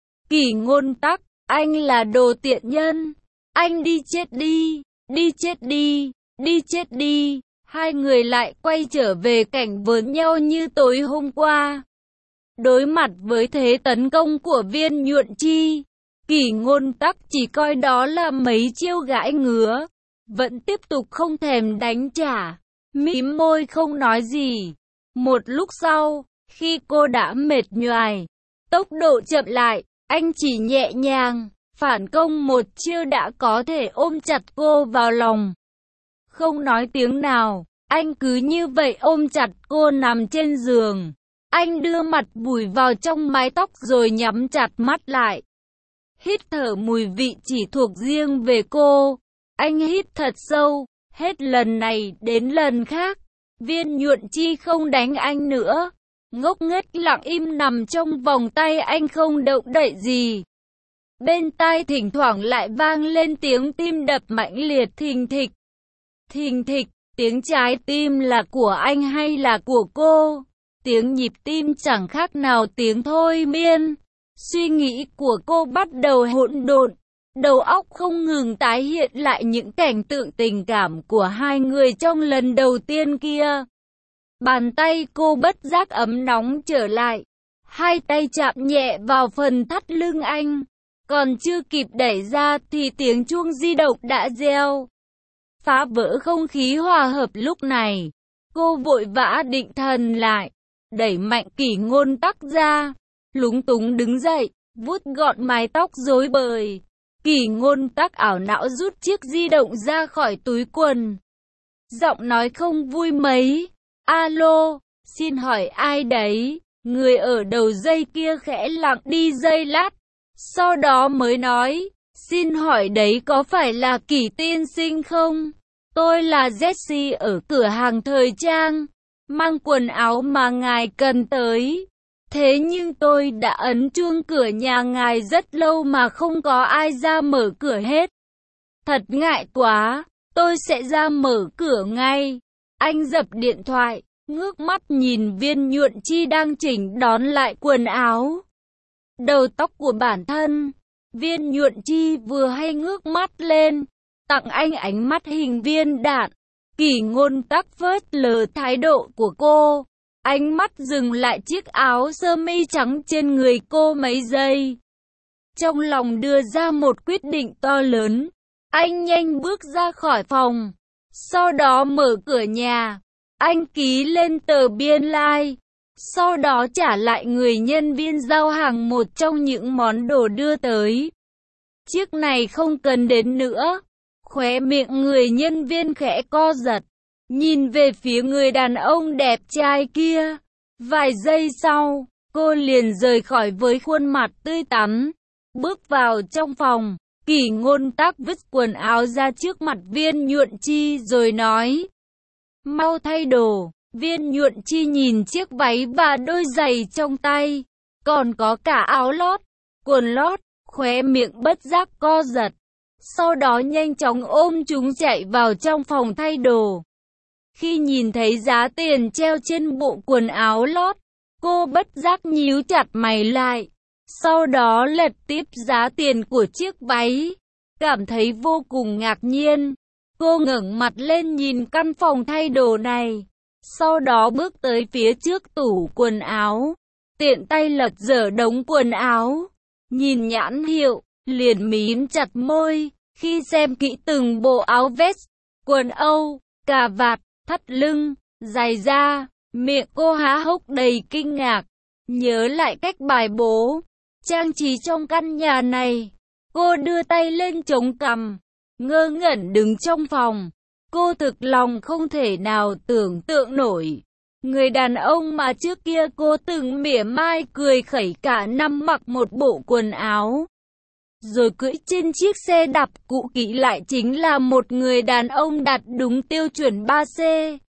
Kỷ Ngôn Tắc, anh là đồ tiện nhân. Anh đi chết đi, đi chết đi, đi chết đi. Hai người lại quay trở về cảnh vớn nhau như tối hôm qua. Đối mặt với thế tấn công của Viên Nhuận Chi, Kỷ Ngôn Tắc chỉ coi đó là mấy chiêu gãi ngứa, vẫn tiếp tục không thèm đánh trả. Mím môi không nói gì. Một lúc sau, khi cô đã mệt nhoài, tốc độ chậm lại, anh chỉ nhẹ nhàng phản công một chiêu đã có thể ôm chặt cô vào lòng. Không nói tiếng nào, anh cứ như vậy ôm chặt cô nằm trên giường. Anh đưa mặt vùi vào trong mái tóc rồi nhắm chặt mắt lại. Hít thở mùi vị chỉ thuộc riêng về cô. Anh hít thật sâu. Hết lần này đến lần khác, Viên Nhuận Chi không đánh anh nữa. Ngốc nghếch lặng im nằm trong vòng tay anh không động đậy gì. Bên tai thỉnh thoảng lại vang lên tiếng tim đập mãnh liệt thình thịch. Thình thịch, tiếng trái tim là của anh hay là của cô? Tiếng nhịp tim chẳng khác nào tiếng thôi miên. Suy nghĩ của cô bắt đầu hỗn độn. Đầu óc không ngừng tái hiện lại những cảnh tượng tình cảm của hai người trong lần đầu tiên kia. Bàn tay cô bất giác ấm nóng trở lại. Hai tay chạm nhẹ vào phần thắt lưng anh. Còn chưa kịp đẩy ra thì tiếng chuông di động đã reo. Phá vỡ không khí hòa hợp lúc này. Cô vội vã định thần lại. Đẩy mạnh Kỷ Ngôn Tắc ra. Lúng túng đứng dậy, vuốt gọn mái tóc rối bời. Kỷ Ngôn Tắc ảo não rút chiếc di động ra khỏi túi quần. Giọng nói không vui mấy. Alo, xin hỏi ai đấy? Người ở đầu dây kia khẽ lặng đi giây lát. Sau đó mới nói, xin hỏi đấy có phải là Kỷ tiên sinh không? Tôi là Jessie ở cửa hàng thời trang. Mang quần áo mà ngài cần tới. Thế nhưng tôi đã ấn chuông cửa nhà ngài rất lâu mà không có ai ra mở cửa hết. Thật ngại quá, tôi sẽ ra mở cửa ngay. Anh dập điện thoại, ngước mắt nhìn Viên Nhuận Chi đang chỉnh đón lại quần áo. Đầu tóc của bản thân. Viên Nhuận Chi vừa hay ngước mắt lên, tặng anh ánh mắt hình viên đạn. Kỷ Ngôn Tắc phớt lờ thái độ của cô. Ánh mắt dừng lại chiếc áo sơ mi trắng trên người cô mấy giây. Trong lòng đưa ra một quyết định to lớn. Anh nhanh bước ra khỏi phòng. Sau đó mở cửa nhà. Anh ký lên tờ biên lai. Sau đó trả lại người nhân viên giao hàng một trong những món đồ đưa tới. Chiếc này không cần đến nữa. Khóe miệng người nhân viên khẽ co giật. Nhìn về phía người đàn ông đẹp trai kia. Vài giây sau, cô liền rời khỏi với khuôn mặt tươi tắn. Bước vào trong phòng, Kỷ Ngôn Tác vứt quần áo ra trước mặt Viên Nhuận Chi rồi nói. Mau thay đồ. Viên Nhuận Chi nhìn chiếc váy và đôi giày trong tay. Còn có cả áo lót, quần lót, khóe miệng bất giác co giật. Sau đó nhanh chóng ôm chúng chạy vào trong phòng thay đồ. Khi nhìn thấy giá tiền treo trên bộ quần áo lót, cô bất giác nhíu chặt mày lại. Sau đó lật tiếp giá tiền của chiếc váy. Cảm thấy vô cùng ngạc nhiên. Cô ngẩng mặt lên nhìn căn phòng thay đồ này. Sau đó bước tới phía trước tủ quần áo. Tiện tay lật dở đống quần áo. Nhìn nhãn hiệu, liền mím chặt môi. Khi xem kỹ từng bộ áo vest, quần âu, cà vạt, thắt lưng, giày da, miệng cô há hốc đầy kinh ngạc. Nhớ lại cách bài bố, trang trí trong căn nhà này. Cô đưa tay lên chống cằm, ngơ ngẩn đứng trong phòng. Cô thực lòng không thể nào tưởng tượng nổi. Người đàn ông mà trước kia cô từng mỉa mai cười khẩy cả năm mặc một bộ quần áo, rồi cưỡi trên chiếc xe đạp cũ kỹ lại chính là một người đàn ông đạt đúng tiêu chuẩn 3C.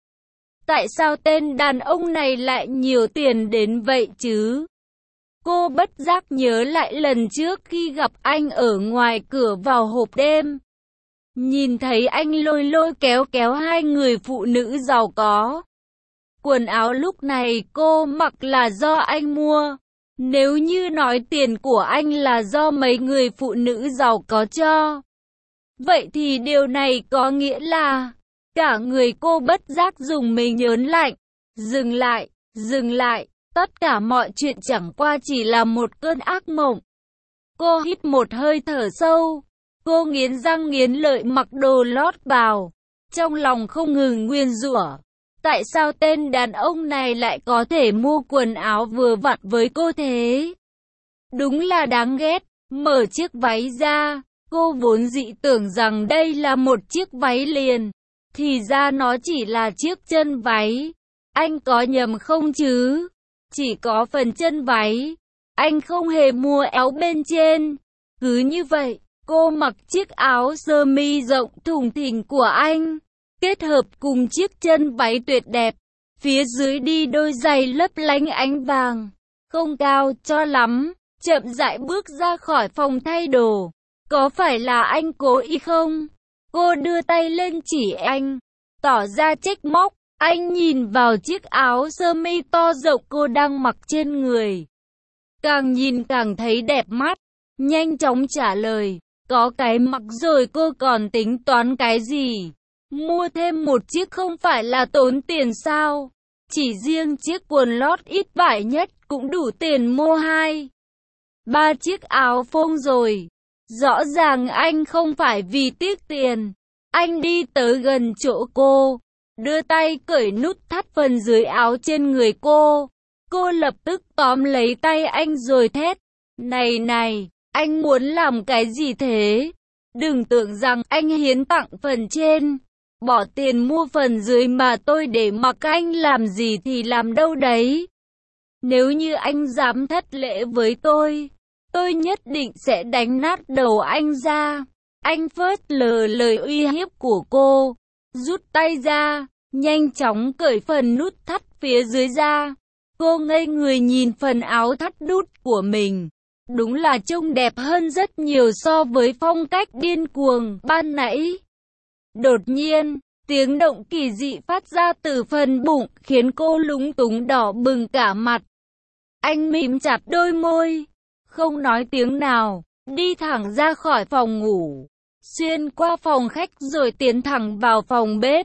Tại sao tên đàn ông này lại nhiều tiền đến vậy chứ? Cô bất giác nhớ lại lần trước khi gặp anh ở ngoài cửa vào hộp đêm. Nhìn thấy anh lôi lôi kéo kéo hai người phụ nữ giàu có. Quần áo lúc này cô mặc là do anh mua. Nếu như nói tiền của anh là do mấy người phụ nữ giàu có cho, vậy thì điều này có nghĩa là cả người cô bất giác dùng mình nhớn lạnh. Dừng lại, tất cả mọi chuyện chẳng qua chỉ là một cơn ác mộng. Cô hít một hơi thở sâu. Cô nghiến răng nghiến lợi mặc đồ lót vào. Trong lòng không ngừng nguyền rủa. Tại sao tên đàn ông này lại có thể mua quần áo vừa vặn với cô thế? Đúng là đáng ghét. Mở chiếc váy ra, cô vốn dĩ tưởng rằng đây là một chiếc váy liền. Thì ra nó chỉ là chiếc chân váy. Anh có nhầm không chứ? Chỉ có phần chân váy. Anh không hề mua áo bên trên. Cứ như vậy, cô mặc chiếc áo sơ mi rộng thùng thình của anh, kết hợp cùng chiếc chân váy tuyệt đẹp. Phía dưới đi đôi giày lấp lánh ánh vàng, không cao cho lắm, chậm rãi bước ra khỏi phòng thay đồ. Có phải là anh cố ý không? Cô đưa tay lên chỉ anh, tỏ ra trách móc. Anh nhìn vào chiếc áo sơ mi to rộng cô đang mặc trên người. Càng nhìn càng thấy đẹp mắt, nhanh chóng trả lời. Có cái mặc rồi cô còn tính toán cái gì? Mua thêm một chiếc không phải là tốn tiền sao? Chỉ riêng chiếc quần lót ít vải nhất cũng đủ tiền mua 2-3 chiếc áo phông rồi. Rõ ràng anh không phải vì tiếc tiền. Anh đi tới gần chỗ cô, đưa tay cởi nút thắt phần dưới áo trên người cô. Cô lập tức tóm lấy tay anh rồi thét. Này, anh muốn làm cái gì thế? Đừng tưởng rằng anh hiến tặng phần trên, bỏ tiền mua phần dưới mà tôi để mặc anh làm gì thì làm đâu đấy. Nếu như anh dám thất lễ với tôi nhất định sẽ đánh nát đầu anh ra. Anh phớt lờ lời uy hiếp của cô, rút tay ra, nhanh chóng cởi phần nút thắt phía dưới ra. Cô ngây người nhìn phần áo thắt nút của mình. Đúng là trông đẹp hơn rất nhiều so với phong cách điên cuồng ban nãy. Đột nhiên, tiếng động kỳ dị phát ra từ phần bụng khiến cô lúng túng đỏ bừng cả mặt. Anh mím chặt đôi môi, không nói tiếng nào, đi thẳng ra khỏi phòng ngủ, xuyên qua phòng khách rồi tiến thẳng vào phòng bếp.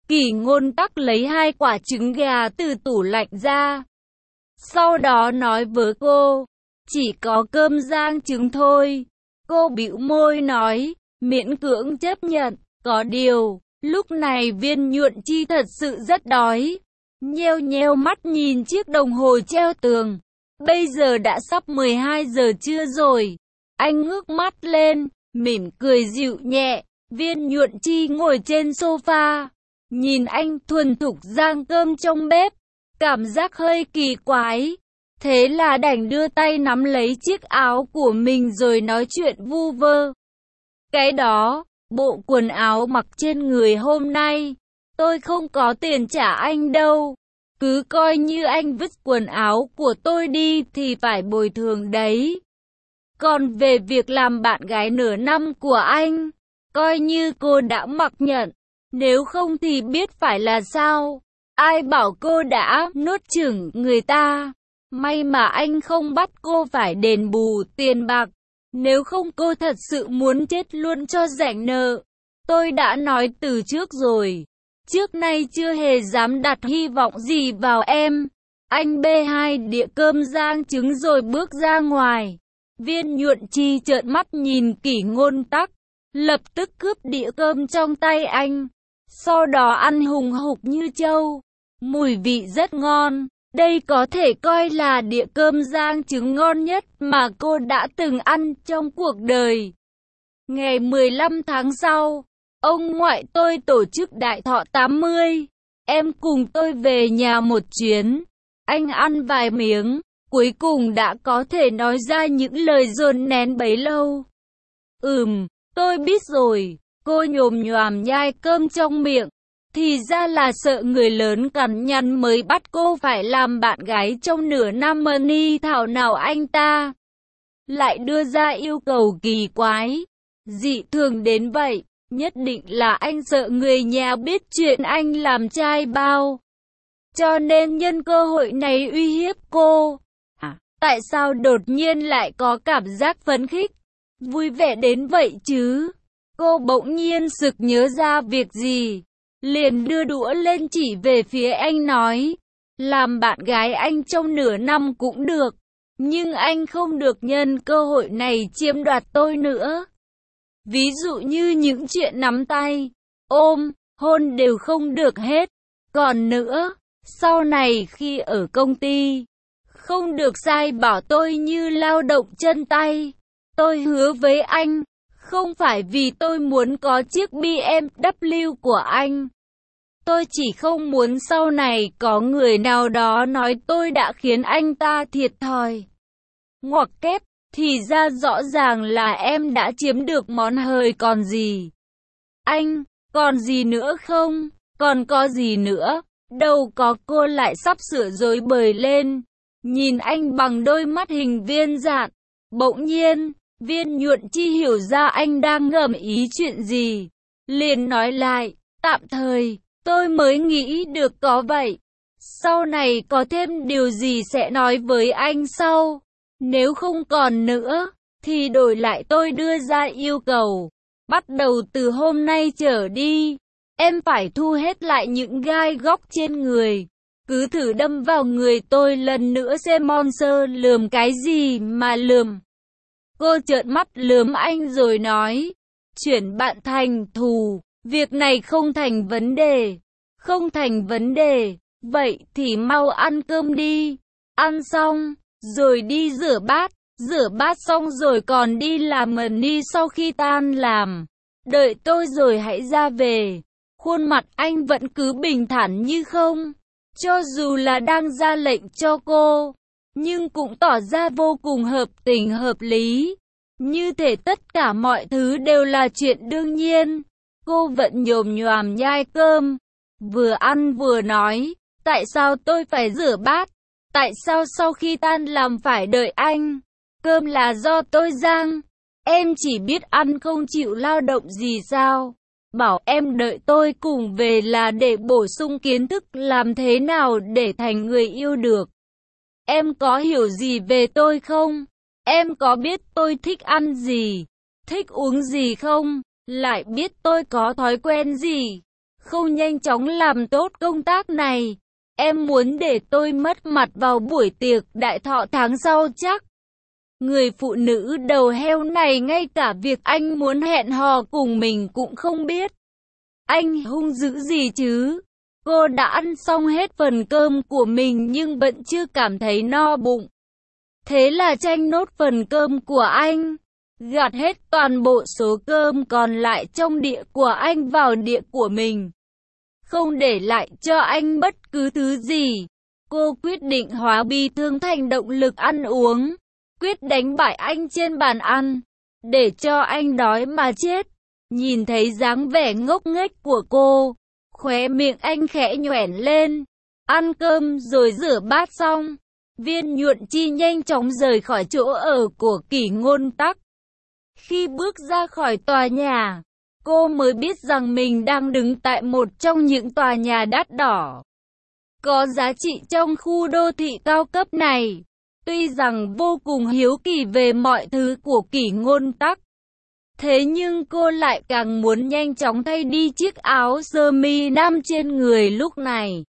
Kỷ Ngôn Tắc lấy 2 quả trứng gà từ tủ lạnh ra. Sau đó nói với cô, chỉ có cơm rang trứng thôi. Cô bĩu môi nói, miễn cưỡng chấp nhận. Có điều, lúc này Viên Nhuận Chi thật sự rất đói. Nheo nheo mắt nhìn chiếc đồng hồ treo tường. Bây giờ đã sắp 12 giờ trưa rồi. Anh ngước mắt lên, mỉm cười dịu nhẹ. Viên Nhuận Chi ngồi trên sofa, nhìn anh thuần thục rang cơm trong bếp, cảm giác hơi kỳ quái. Thế là đành đưa tay nắm lấy chiếc áo của mình rồi nói chuyện vu vơ. Cái đó, bộ quần áo mặc trên người hôm nay, tôi không có tiền trả anh đâu. Cứ coi như anh vứt quần áo của tôi đi thì phải bồi thường đấy. Còn về việc làm bạn gái nửa năm của anh, coi như cô đã mặc nhận. Nếu không thì biết phải là sao. Ai bảo cô đã nuốt chửng người ta. May mà anh không bắt cô phải đền bù tiền bạc. Nếu không cô thật sự muốn chết luôn cho rảnh nợ. Tôi đã nói từ trước rồi. Trước nay chưa hề dám đặt hy vọng gì vào em. Anh bê 2 đĩa cơm rang trứng rồi bước ra ngoài. Viên Nhuận Chi trợn mắt nhìn Kỷ Ngôn Tắc, lập tức cướp đĩa cơm trong tay anh. Sau đó ăn hùng hục như trâu. Mùi vị rất ngon. Đây có thể coi là đĩa cơm rang trứng ngon nhất mà cô đã từng ăn trong cuộc đời. Ngày 15 tháng sau, ông ngoại tôi tổ chức đại thọ 80. Em cùng tôi về nhà một chuyến. Anh ăn vài miếng, cuối cùng đã có thể nói ra những lời dồn nén bấy lâu. Tôi biết rồi. Cô nhồm nhoàm nhai cơm trong miệng. Thì ra là sợ người lớn cằn nhằn mới bắt cô phải làm bạn gái trong nửa năm mà ni thảo nào anh ta lại đưa ra yêu cầu kỳ quái, dị thường đến vậy. Nhất định là anh sợ người nhà biết chuyện anh làm trai bao, cho nên nhân cơ hội này uy hiếp cô. Tại sao đột nhiên lại có cảm giác phấn khích, vui vẻ đến vậy chứ? Cô bỗng nhiên sực nhớ ra việc gì, liền đưa đũa lên chỉ về phía anh nói, làm bạn gái anh trong nửa năm cũng được, nhưng anh không được nhân cơ hội này chiếm đoạt tôi nữa. Ví dụ như những chuyện nắm tay, ôm, hôn đều không được hết. Còn nữa, sau này khi ở công ty, không được sai bảo tôi như lao động chân tay. Tôi hứa với anh, không phải vì tôi muốn có chiếc BMW của anh. Tôi chỉ không muốn sau này có người nào đó nói tôi đã khiến anh ta thiệt thòi. Ngoặc kép, thì ra rõ ràng là em đã chiếm được món hời còn gì. Anh, còn gì nữa không? Còn có gì nữa? Đâu có. Cô lại sắp sửa rối bời lên, nhìn anh bằng đôi mắt hình viên dạn. Bỗng nhiên, Viên Nhuận Chi hiểu ra anh đang ngầm ý chuyện gì, liền nói lại, tạm thời, tôi mới nghĩ được có vậy. Sau này có thêm điều gì sẽ nói với anh sau. Nếu không còn nữa, thì đổi lại tôi đưa ra yêu cầu. Bắt đầu từ hôm nay trở đi, em phải thu hết lại những gai góc trên người. Cứ thử đâm vào người tôi lần nữa xem monster lườm cái gì mà lườm. Cô trợn mắt lườm anh rồi nói, chuyển bạn thành thù, việc này không thành vấn đề. Không thành vấn đề, vậy thì mau ăn cơm đi. Ăn xong, rồi đi rửa bát xong rồi còn đi làm đi sau khi tan làm. Đợi tôi rồi hãy ra về. Khuôn mặt anh vẫn cứ bình thản như không, cho dù là đang ra lệnh cho cô, nhưng cũng tỏ ra vô cùng hợp tình hợp lý. Như thể tất cả mọi thứ đều là chuyện đương nhiên. Cô vẫn nhồm nhoàm nhai cơm, vừa ăn vừa nói, tại sao tôi phải rửa bát? Tại sao sau khi tan làm phải đợi anh? Cơm là do tôi rang. Em chỉ biết ăn không chịu lao động gì sao? Bảo em đợi tôi cùng về là để bổ sung kiến thức làm thế nào để thành người yêu được. Em có hiểu gì về tôi không? Em có biết tôi thích ăn gì, thích uống gì không? Lại biết tôi có thói quen gì? không nhanh chóng làm tốt công tác này, em muốn để tôi mất mặt vào buổi tiệc đại thọ tháng sau chắc. Người phụ nữ đầu heo này ngay cả việc anh muốn hẹn hò cùng mình cũng không biết. Anh hung dữ gì chứ? Cô đã ăn xong hết phần cơm của mình nhưng vẫn chưa cảm thấy no bụng. Thế là tranh nốt phần cơm của anh, gạt hết toàn bộ số cơm còn lại trong đĩa của anh vào đĩa của mình, không để lại cho anh bất cứ thứ gì. Cô quyết định hóa bi thương thành động lực ăn uống, quyết đánh bại anh trên bàn ăn, để cho anh đói mà chết. Nhìn thấy dáng vẻ ngốc nghếch của cô, khóe miệng anh khẽ nhoẻn lên. Ăn cơm rồi rửa bát xong, Viên Nhuận Chi nhanh chóng rời khỏi chỗ ở của Kỷ Ngôn Tắc. Khi bước ra khỏi tòa nhà, cô mới biết rằng mình đang đứng tại một trong những tòa nhà đắt đỏ, có giá trị trong khu đô thị cao cấp này. Tuy rằng vô cùng hiếu kỳ về mọi thứ của Kỷ Ngôn Tắc, thế nhưng cô lại càng muốn nhanh chóng thay đi chiếc áo sơ mi nam trên người lúc này.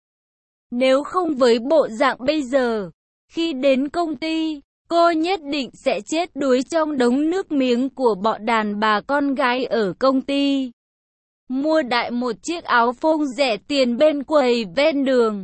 Nếu không với bộ dạng bây giờ, khi đến công ty, cô nhất định sẽ chết đuối trong đống nước miếng của bọn đàn bà con gái ở công ty. Mua đại một chiếc áo phông rẻ tiền bên quầy ven đường,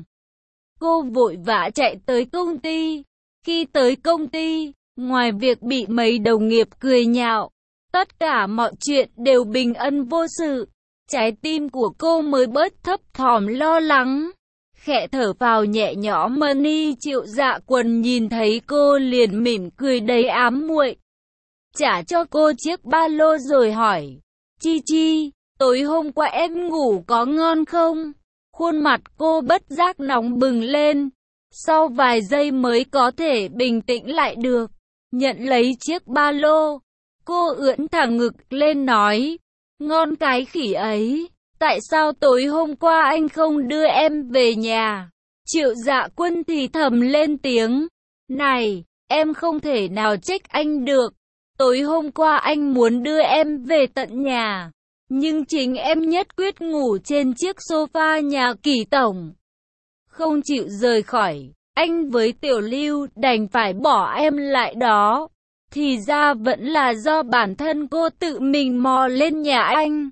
cô vội vã chạy tới công ty. Khi tới công ty, ngoài việc bị mấy đồng nghiệp cười nhạo, tất cả mọi chuyện đều bình ân vô sự. Trái tim của cô mới bớt thấp thỏm lo lắng. Khẽ thở phào nhẹ nhõm. Mani Triệu Dạ Quần nhìn thấy cô liền mỉm cười đầy ám muội, trả cho cô chiếc ba lô rồi hỏi: Chi Chi, tối hôm qua em ngủ có ngon không? Khuôn mặt cô bất giác nóng bừng lên, sau vài giây mới có thể bình tĩnh lại được. Nhận lấy chiếc ba lô, cô ưỡn thẳng ngực lên nói: Ngon cái khỉ ấy, tại sao tối hôm qua anh không đưa em về nhà? Triệu Dạ Quân thì thầm lên tiếng: Này, em không thể nào trách anh được. Tối hôm qua anh muốn đưa em về tận nhà, nhưng chính em nhất quyết ngủ trên chiếc sofa nhà Kỷ tổng, không chịu rời khỏi. Anh với Tiểu Lưu đành phải bỏ em lại đó. Thì ra vẫn là do bản thân cô tự mình mò lên nhà anh.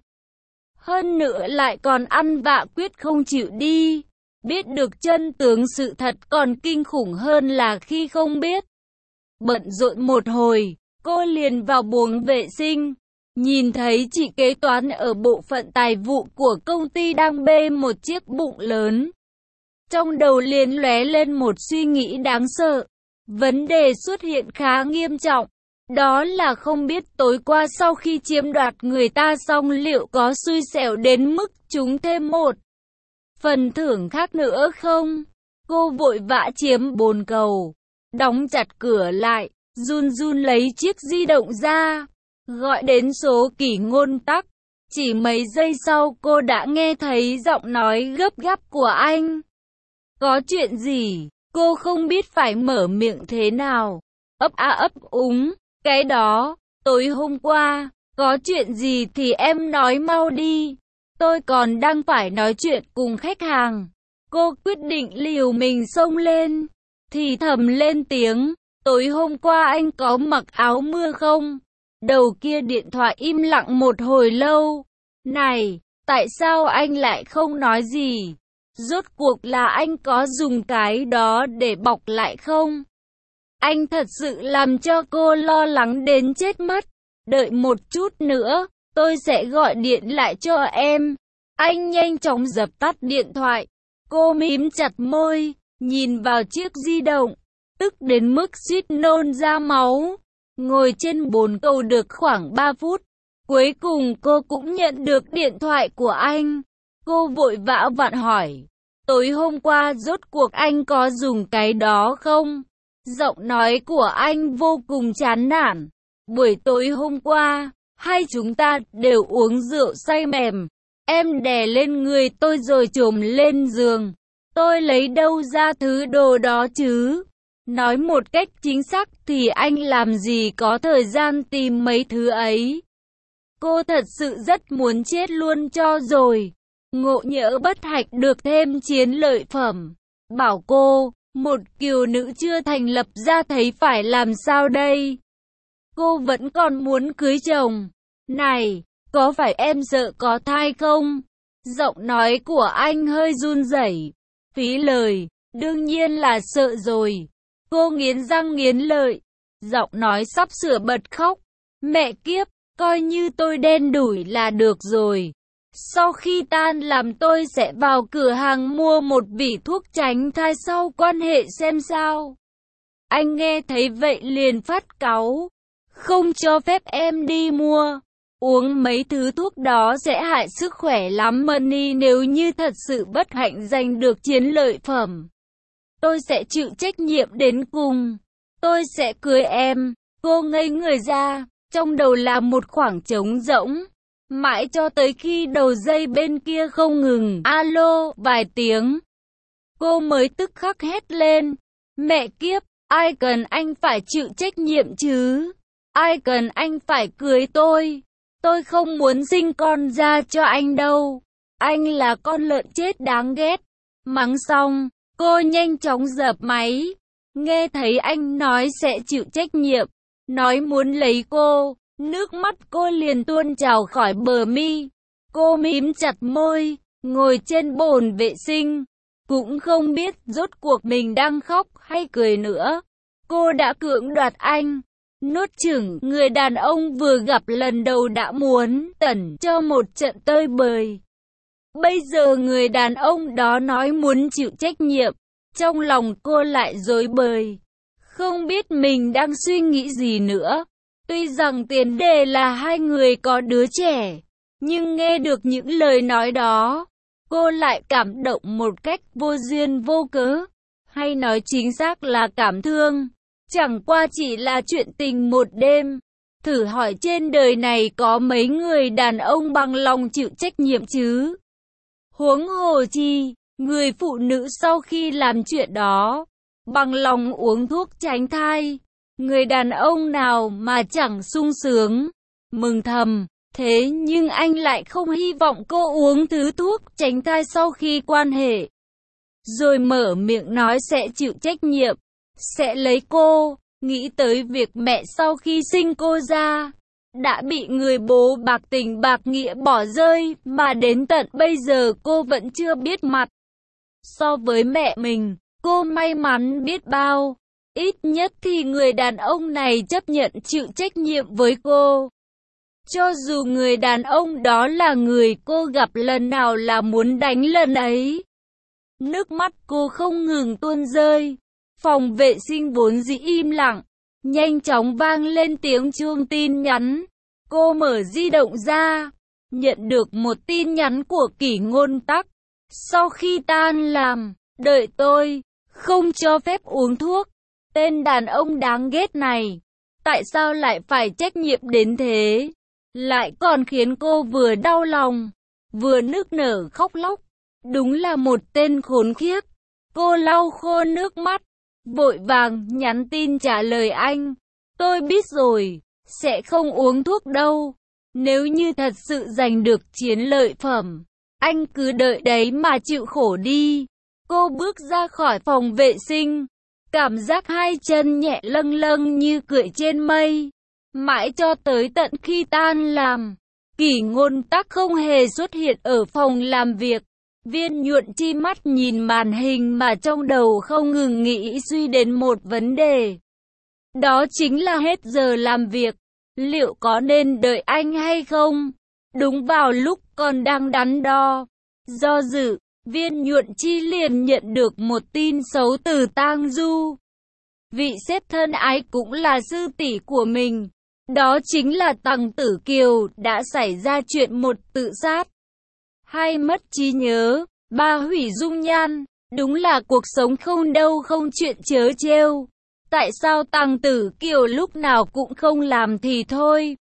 Hơn nữa lại còn ăn vạ quyết không chịu đi. Biết được chân tướng sự thật còn kinh khủng hơn là khi không biết. Bận rộn một hồi, cô liền vào buồng vệ sinh, nhìn thấy chị kế toán ở bộ phận tài vụ của công ty đang bê một chiếc bụng lớn. Trong đầu liền lóe lên một suy nghĩ đáng sợ. Vấn đề xuất hiện khá nghiêm trọng. Đó là không biết tối qua sau khi chiếm đoạt người ta xong liệu có xui xẻo đến mức trúng thêm một phần thưởng khác nữa không? Cô vội vã chiếm bồn cầu, đóng chặt cửa lại, run run lấy chiếc di động ra, gọi đến số Kỷ Ngôn Tắc. Chỉ mấy giây sau cô đã nghe thấy giọng nói gấp gáp của anh. Có chuyện gì? Cô không biết phải mở miệng thế nào. Ấp úng. Cái đó, tối hôm qua, có chuyện gì thì em nói mau đi. Tôi còn đang phải nói chuyện cùng khách hàng. Cô quyết định liều mình xông lên, thì thầm lên tiếng: Tối hôm qua anh có mặc áo mưa không? Đầu kia điện thoại im lặng một hồi lâu. Này, tại sao anh lại không nói gì? Rốt cuộc là anh có dùng cái đó để bọc lại không? Anh thật sự làm cho cô lo lắng đến chết mất. Đợi một chút nữa, tôi sẽ gọi điện lại cho em. Anh nhanh chóng dập tắt điện thoại. Cô mím chặt môi, nhìn vào chiếc di động, tức đến mức suýt nôn ra máu. Ngồi trên bồn cầu được khoảng 3 phút, cuối cùng cô cũng nhận được điện thoại của anh. Cô vội vã vặn hỏi: Tối hôm qua rốt cuộc anh có dùng cái đó không? Giọng nói của anh vô cùng chán nản. Buổi tối hôm qua, hai chúng ta đều uống rượu say mềm. Em đè lên người tôi rồi chồm lên giường. Tôi lấy đâu ra thứ đồ đó chứ? Nói một cách chính xác thì anh làm gì có thời gian tìm mấy thứ ấy. Cô thật sự rất muốn chết luôn cho rồi. ngộ nhỡ bất hạnh được thêm chiến lợi phẩm. Bảo cô, một kiều nữ chưa thành lập ra thấy phải làm sao đây? Cô vẫn còn muốn cưới chồng. Này, có phải em sợ có thai không? Giọng nói của anh hơi run rẩy. Phí lời, đương nhiên là sợ rồi. Cô nghiến răng nghiến lợi, giọng nói sắp sửa bật khóc. Mẹ kiếp, coi như tôi đen đủi là được rồi. Sau khi tan làm tôi sẽ vào cửa hàng mua một vỉ thuốc tránh thai sau quan hệ xem sao. Anh nghe thấy vậy liền phát cáu. Không cho phép em đi mua. Uống mấy thứ thuốc đó sẽ hại sức khỏe lắm Money, nếu như thật sự bất hạnh giành được chiến lợi phẩm. Tôi sẽ chịu trách nhiệm đến cùng. Tôi sẽ cưới em. Cô ngây người ra, trong đầu là một khoảng trống rỗng. Mãi cho tới khi đầu dây bên kia không ngừng alo vài tiếng, cô mới tức khắc hét lên. Mẹ kiếp, ai cần anh phải chịu trách nhiệm chứ? Ai cần anh phải cưới tôi? Tôi không muốn sinh con ra cho anh đâu. Anh là con lợn chết đáng ghét. Mắng xong, cô nhanh chóng dập máy. Nghe thấy anh nói sẽ chịu trách nhiệm, nói muốn lấy cô, nước mắt cô liền tuôn trào khỏi bờ mi. Cô mím chặt môi, ngồi trên bồn vệ sinh, cũng không biết rốt cuộc mình đang khóc hay cười nữa. Cô đã cưỡng đoạt anh. Nuốt chửng người đàn ông vừa gặp lần đầu đã muốn tẩn cho một trận tơi bời. Bây giờ người đàn ông đó nói muốn chịu trách nhiệm, trong lòng cô lại rối bời, không biết mình đang suy nghĩ gì nữa. Tuy rằng tiền đề là hai người có đứa trẻ, nhưng nghe được những lời nói đó, cô lại cảm động một cách vô duyên vô cớ, hay nói chính xác là cảm thương. Chẳng qua chỉ là chuyện tình một đêm. Thử hỏi trên đời này có mấy người đàn ông bằng lòng chịu trách nhiệm chứ? Huống hồ chi, người phụ nữ sau khi làm chuyện đó, bằng lòng uống thuốc tránh thai. Người đàn ông nào mà chẳng sung sướng, mừng thầm. Thế nhưng anh lại không hy vọng cô uống thứ thuốc tránh thai sau khi quan hệ. Rồi mở miệng nói sẽ chịu trách nhiệm, sẽ lấy cô. Nghĩ tới việc mẹ sau khi sinh cô ra, đã bị người bố bạc tình bạc nghĩa bỏ rơi, mà đến tận bây giờ cô vẫn chưa biết mặt. So với mẹ mình, cô may mắn biết bao. Ít nhất thì người đàn ông này chấp nhận chịu trách nhiệm với cô. Cho dù người đàn ông đó là người cô gặp lần nào là muốn đánh lần ấy. Nước mắt cô không ngừng tuôn rơi. Phòng vệ sinh vốn dĩ im lặng, nhanh chóng vang lên tiếng chuông tin nhắn. Cô mở di động ra, nhận được một tin nhắn của Kỷ Ngôn Tắc. Sau khi tan làm, đợi tôi, không cho phép uống thuốc. Tên đàn ông đáng ghét này, tại sao lại phải trách nhiệm đến thế? Lại còn khiến cô vừa đau lòng, vừa nức nở khóc lóc. Đúng là một tên khốn khiếp. Cô lau khô nước mắt, vội vàng nhắn tin trả lời anh. Tôi biết rồi, sẽ không uống thuốc đâu. Nếu như thật sự giành được chiến lợi phẩm, anh cứ đợi đấy mà chịu khổ đi. Cô bước ra khỏi phòng vệ sinh, cảm giác hai chân nhẹ lâng lâng như cưỡi trên mây. Mãi cho tới tận khi tan làm, Kỷ Ngôn Tắc không hề xuất hiện ở phòng làm việc. Viên Nhuận Chi mắt nhìn màn hình mà trong đầu không ngừng nghĩ suy đến một vấn đề. Đó chính là hết giờ làm việc, liệu có nên đợi anh hay không? Đúng vào lúc còn đang đắn đo, do dự, Viên Nhuận Chi liền nhận được một tin xấu từ Tang Du. Vị sếp thân ái cũng là sư tỷ của mình, đó chính là Tằng Tử Kiều đã xảy ra chuyện một tự sát. Hay mất trí nhớ, ba hủy dung nhan, đúng là cuộc sống không đâu không chuyện trớ trêu. Tại sao Tằng Tử Kiều lúc nào cũng không làm thì thôi,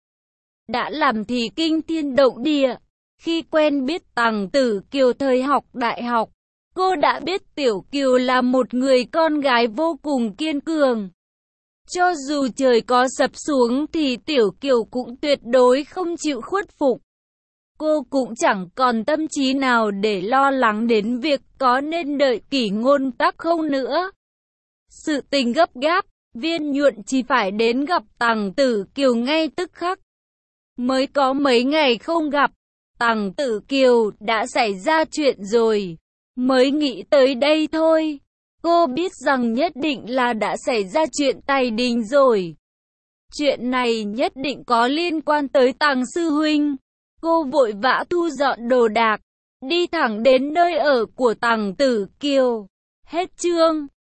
đã làm thì kinh thiên động địa. Khi quen biết Tằng Tử Kiều thời học đại học, cô đã biết Tiểu Kiều là một người con gái vô cùng kiên cường. Cho dù trời có sập xuống thì Tiểu Kiều cũng tuyệt đối không chịu khuất phục. Cô cũng chẳng còn tâm trí nào để lo lắng đến việc có nên đợi Kỷ Ngôn Tắc không nữa. Sự tình gấp gáp, Viên Nhuận chỉ phải đến gặp Tằng Tử Kiều ngay tức khắc. Mới có mấy ngày không gặp, Tằng Tử Kiều đã xảy ra chuyện rồi. Mới nghĩ tới đây thôi, cô biết rằng nhất định là đã xảy ra chuyện Tài Đình rồi. Chuyện này nhất định có liên quan tới Tằng sư huynh. Cô vội vã thu dọn đồ đạc, đi thẳng đến nơi ở của Tằng Tử Kiều. Hết chương.